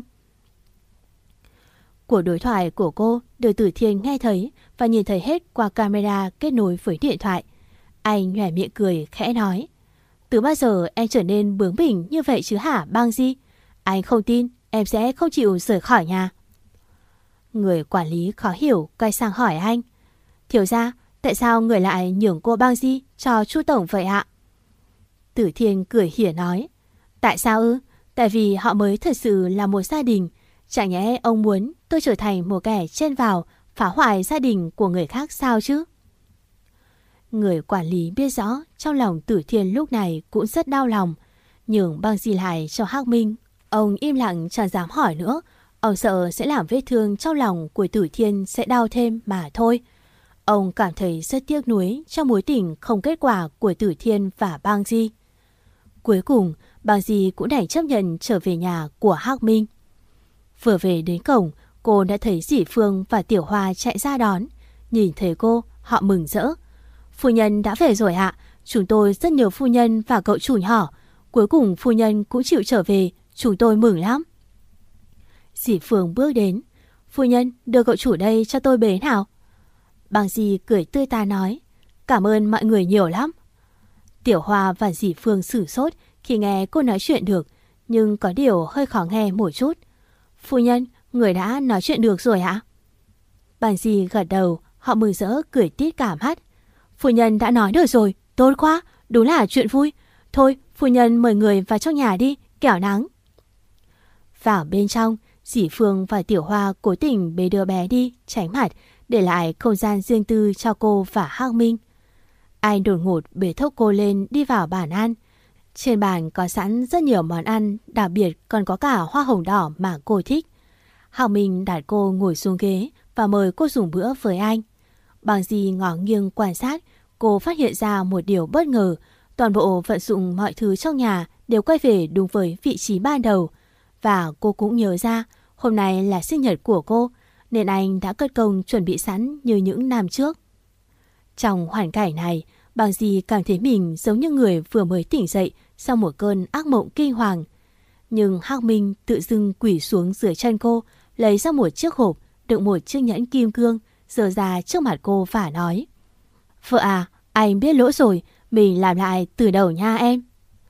Cuộc đối thoại của cô được Tử Thiên nghe thấy và nhìn thấy hết qua camera kết nối với điện thoại. Anh nhoẻn miệng cười khẽ nói: Từ bao giờ em trở nên bướng bỉnh như vậy chứ hả Bang Di? Anh không tin em sẽ không chịu rời khỏi nhà. Người quản lý khó hiểu quay sang hỏi anh: Thiếu gia, tại sao người lại nhường cô Bang Di cho Chu Tổng vậy ạ? Tử Thiên cười hỉa nói: Tại sao ư? Tại vì họ mới thật sự là một gia đình. Chẳng nhẽ ông muốn tôi trở thành một kẻ chen vào phá hoại gia đình của người khác sao chứ? Người quản lý biết rõ trong lòng Tử Thiên lúc này cũng rất đau lòng. Nhưng Bang Di lại cho Hắc Minh, ông im lặng chẳng dám hỏi nữa. Ông sợ sẽ làm vết thương trong lòng của Tử Thiên sẽ đau thêm mà thôi. Ông cảm thấy rất tiếc nuối trong mối tình không kết quả của Tử Thiên và Bang Di. Cuối cùng, Bang Di cũng đành chấp nhận trở về nhà của Hắc Minh. Vừa về đến cổng, cô đã thấy Dĩ Phương và Tiểu Hoa chạy ra đón. Nhìn thấy cô, họ mừng rỡ. Phu nhân đã về rồi ạ. Chúng tôi rất nhớ phu nhân và cậu chủ nhỏ. Cuối cùng phu nhân cũng chịu trở về. Chúng tôi mừng lắm. Dĩ Phương bước đến. Phu nhân, đưa cậu chủ đây cho tôi bế nào. Bang Di cười tươi ta nói: Cảm ơn mọi người nhiều lắm. Tiểu Hoa và Dĩ Phương sửng sốt khi nghe cô nói chuyện được, nhưng có điều hơi khó nghe một chút. Phu nhân, người đã nói chuyện được rồi ạ? Bang Di gật đầu, họ mừng rỡ cười tít cả mắt. Phu nhân đã nói được rồi, tốt quá, đúng là chuyện vui. Thôi, phu nhân mời người vào trong nhà đi, kẻo nắng. Vào bên trong, Dĩ Phương và Tiểu Hoa cố tình bế đứa bé đi, tránh mặt, để lại không gian riêng tư cho cô và Hắc Minh. Anh đột ngột bế thốc cô lên đi vào bàn ăn. Trên bàn có sẵn rất nhiều món ăn, đặc biệt còn có cả hoa hồng đỏ mà cô thích. Hắc Minh đặt cô ngồi xuống ghế và mời cô dùng bữa với anh. Bang Di ngó nghiêng quan sát, cô phát hiện ra một điều bất ngờ. Toàn bộ vận dụng mọi thứ trong nhà đều quay về đúng với vị trí ban đầu. Và cô cũng nhớ ra hôm nay là sinh nhật của cô, nên anh đã cất công chuẩn bị sẵn như những năm trước. Trong hoàn cảnh này, Bang Di cảm thấy mình giống như người vừa mới tỉnh dậy sau một cơn ác mộng kinh hoàng. Nhưng Hắc Minh tự dưng quỳ xuống dưới chân cô, lấy ra một chiếc hộp đựng một chiếc nhẫn kim cương, giơ ra trước mặt cô và nói: Vợ à, Anh biết lỗi rồi, mình làm lại từ đầu nha em.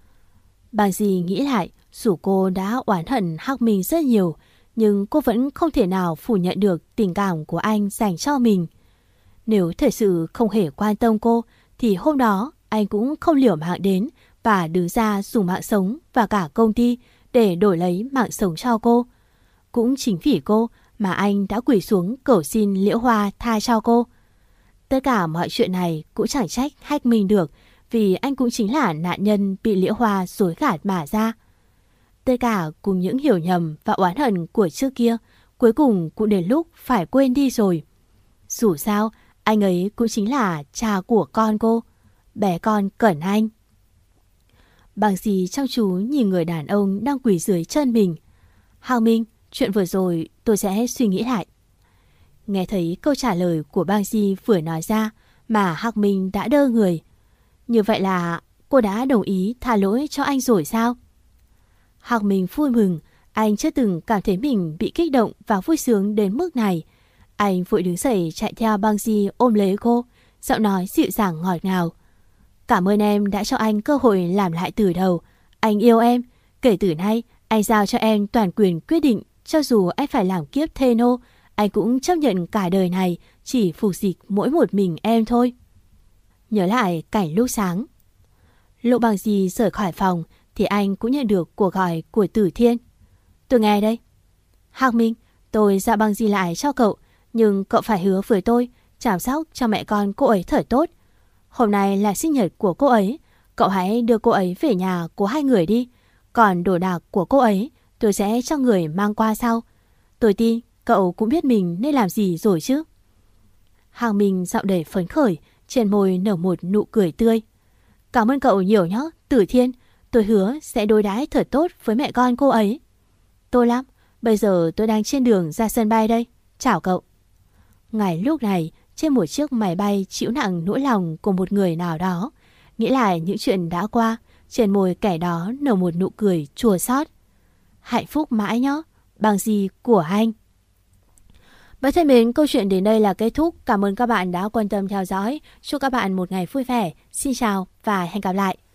Bang Di nghĩ lại, dù cô đã oán hận Hắc Minh rất nhiều, nhưng cô vẫn không thể nào phủ nhận được tình cảm của anh dành cho mình. Nếu thật sự không hề quan tâm cô, thì hôm đó anh cũng không liều mạng đến và đứng ra dùng mạng sống và cả công ty để đổi lấy mạng sống cho cô. Cũng chính vì cô mà anh đã quỳ xuống cầu xin Liễu Hoa tha cho cô. Tất cả mọi chuyện này cũng chẳng trách Hắc Minh được, vì anh cũng chính là nạn nhân bị Liễu Hoa dối gạt mà ra. Tất cả cùng những hiểu nhầm và oán hận của trước kia, cuối cùng cũng đến lúc phải quên đi rồi. Dù sao, anh ấy cũng chính là cha của con cô, bé con Cẩn Anh. Bang Di chăm chú nhìn người đàn ông đang quỳ dưới chân mình. Hằng Minh, chuyện vừa rồi tôi sẽ suy nghĩ lại. Nghe thấy câu trả lời của Bang Di vừa nói ra mà Hắc Minh đã đơ người. Như vậy là cô đã đồng ý tha lỗi cho anh rồi sao? Hắc Minh vui mừng, anh chưa từng cảm thấy mình bị kích động và vui sướng đến mức này. Anh vội đứng dậy chạy theo Bang Di ôm lấy cô, giọng nói dịu dàng ngọt ngào. Cảm ơn em đã cho anh cơ hội làm lại từ đầu. Anh yêu em. Kể từ nay, anh giao cho em toàn quyền quyết định. Cho dù anh phải làm kiếp thê nô, anh cũng chấp nhận cả đời này chỉ phục dịch mỗi một mình em thôi. Nhớ lại cảnh lúc sáng. Lúc Bang Di rời khỏi phòng thì anh cũng nhận được cuộc gọi của Tử Thiên. Tôi nghe đây. Hắc Minh, tôi giao Bang Di lại cho cậu, nhưng cậu phải hứa với tôi chăm sóc cho mẹ con cô ấy thật tốt. Hôm nay là sinh nhật của cô ấy, cậu hãy đưa cô ấy về nhà của hai người đi. Còn đồ đạc của cô ấy tôi sẽ cho người mang qua sau. Tôi tin cậu cũng biết mình nên làm gì rồi chứ. Hằng Minh giọng đầy phấn khởi, trên môi nở một nụ cười tươi. Cảm ơn cậu nhiều nhé, Tử Thiên. Tôi hứa sẽ đối đãi thật tốt với mẹ con cô ấy. Tốt lắm, bây giờ tôi đang trên đường ra sân bay đây. Chào cậu. Ngay lúc này, trên một chiếc máy bay chịu nặng nỗi lòng của một người nào đó, nghĩ lại những chuyện đã qua, trên môi kẻ đó nở một nụ cười chua xót. Hạnh phúc mãi nhé, Bang Di của anh. Và thân mến, câu chuyện đến đây là kết thúc. Cảm ơn các bạn đã quan tâm theo dõi. Chúc các bạn một ngày vui vẻ. Xin chào và hẹn gặp lại.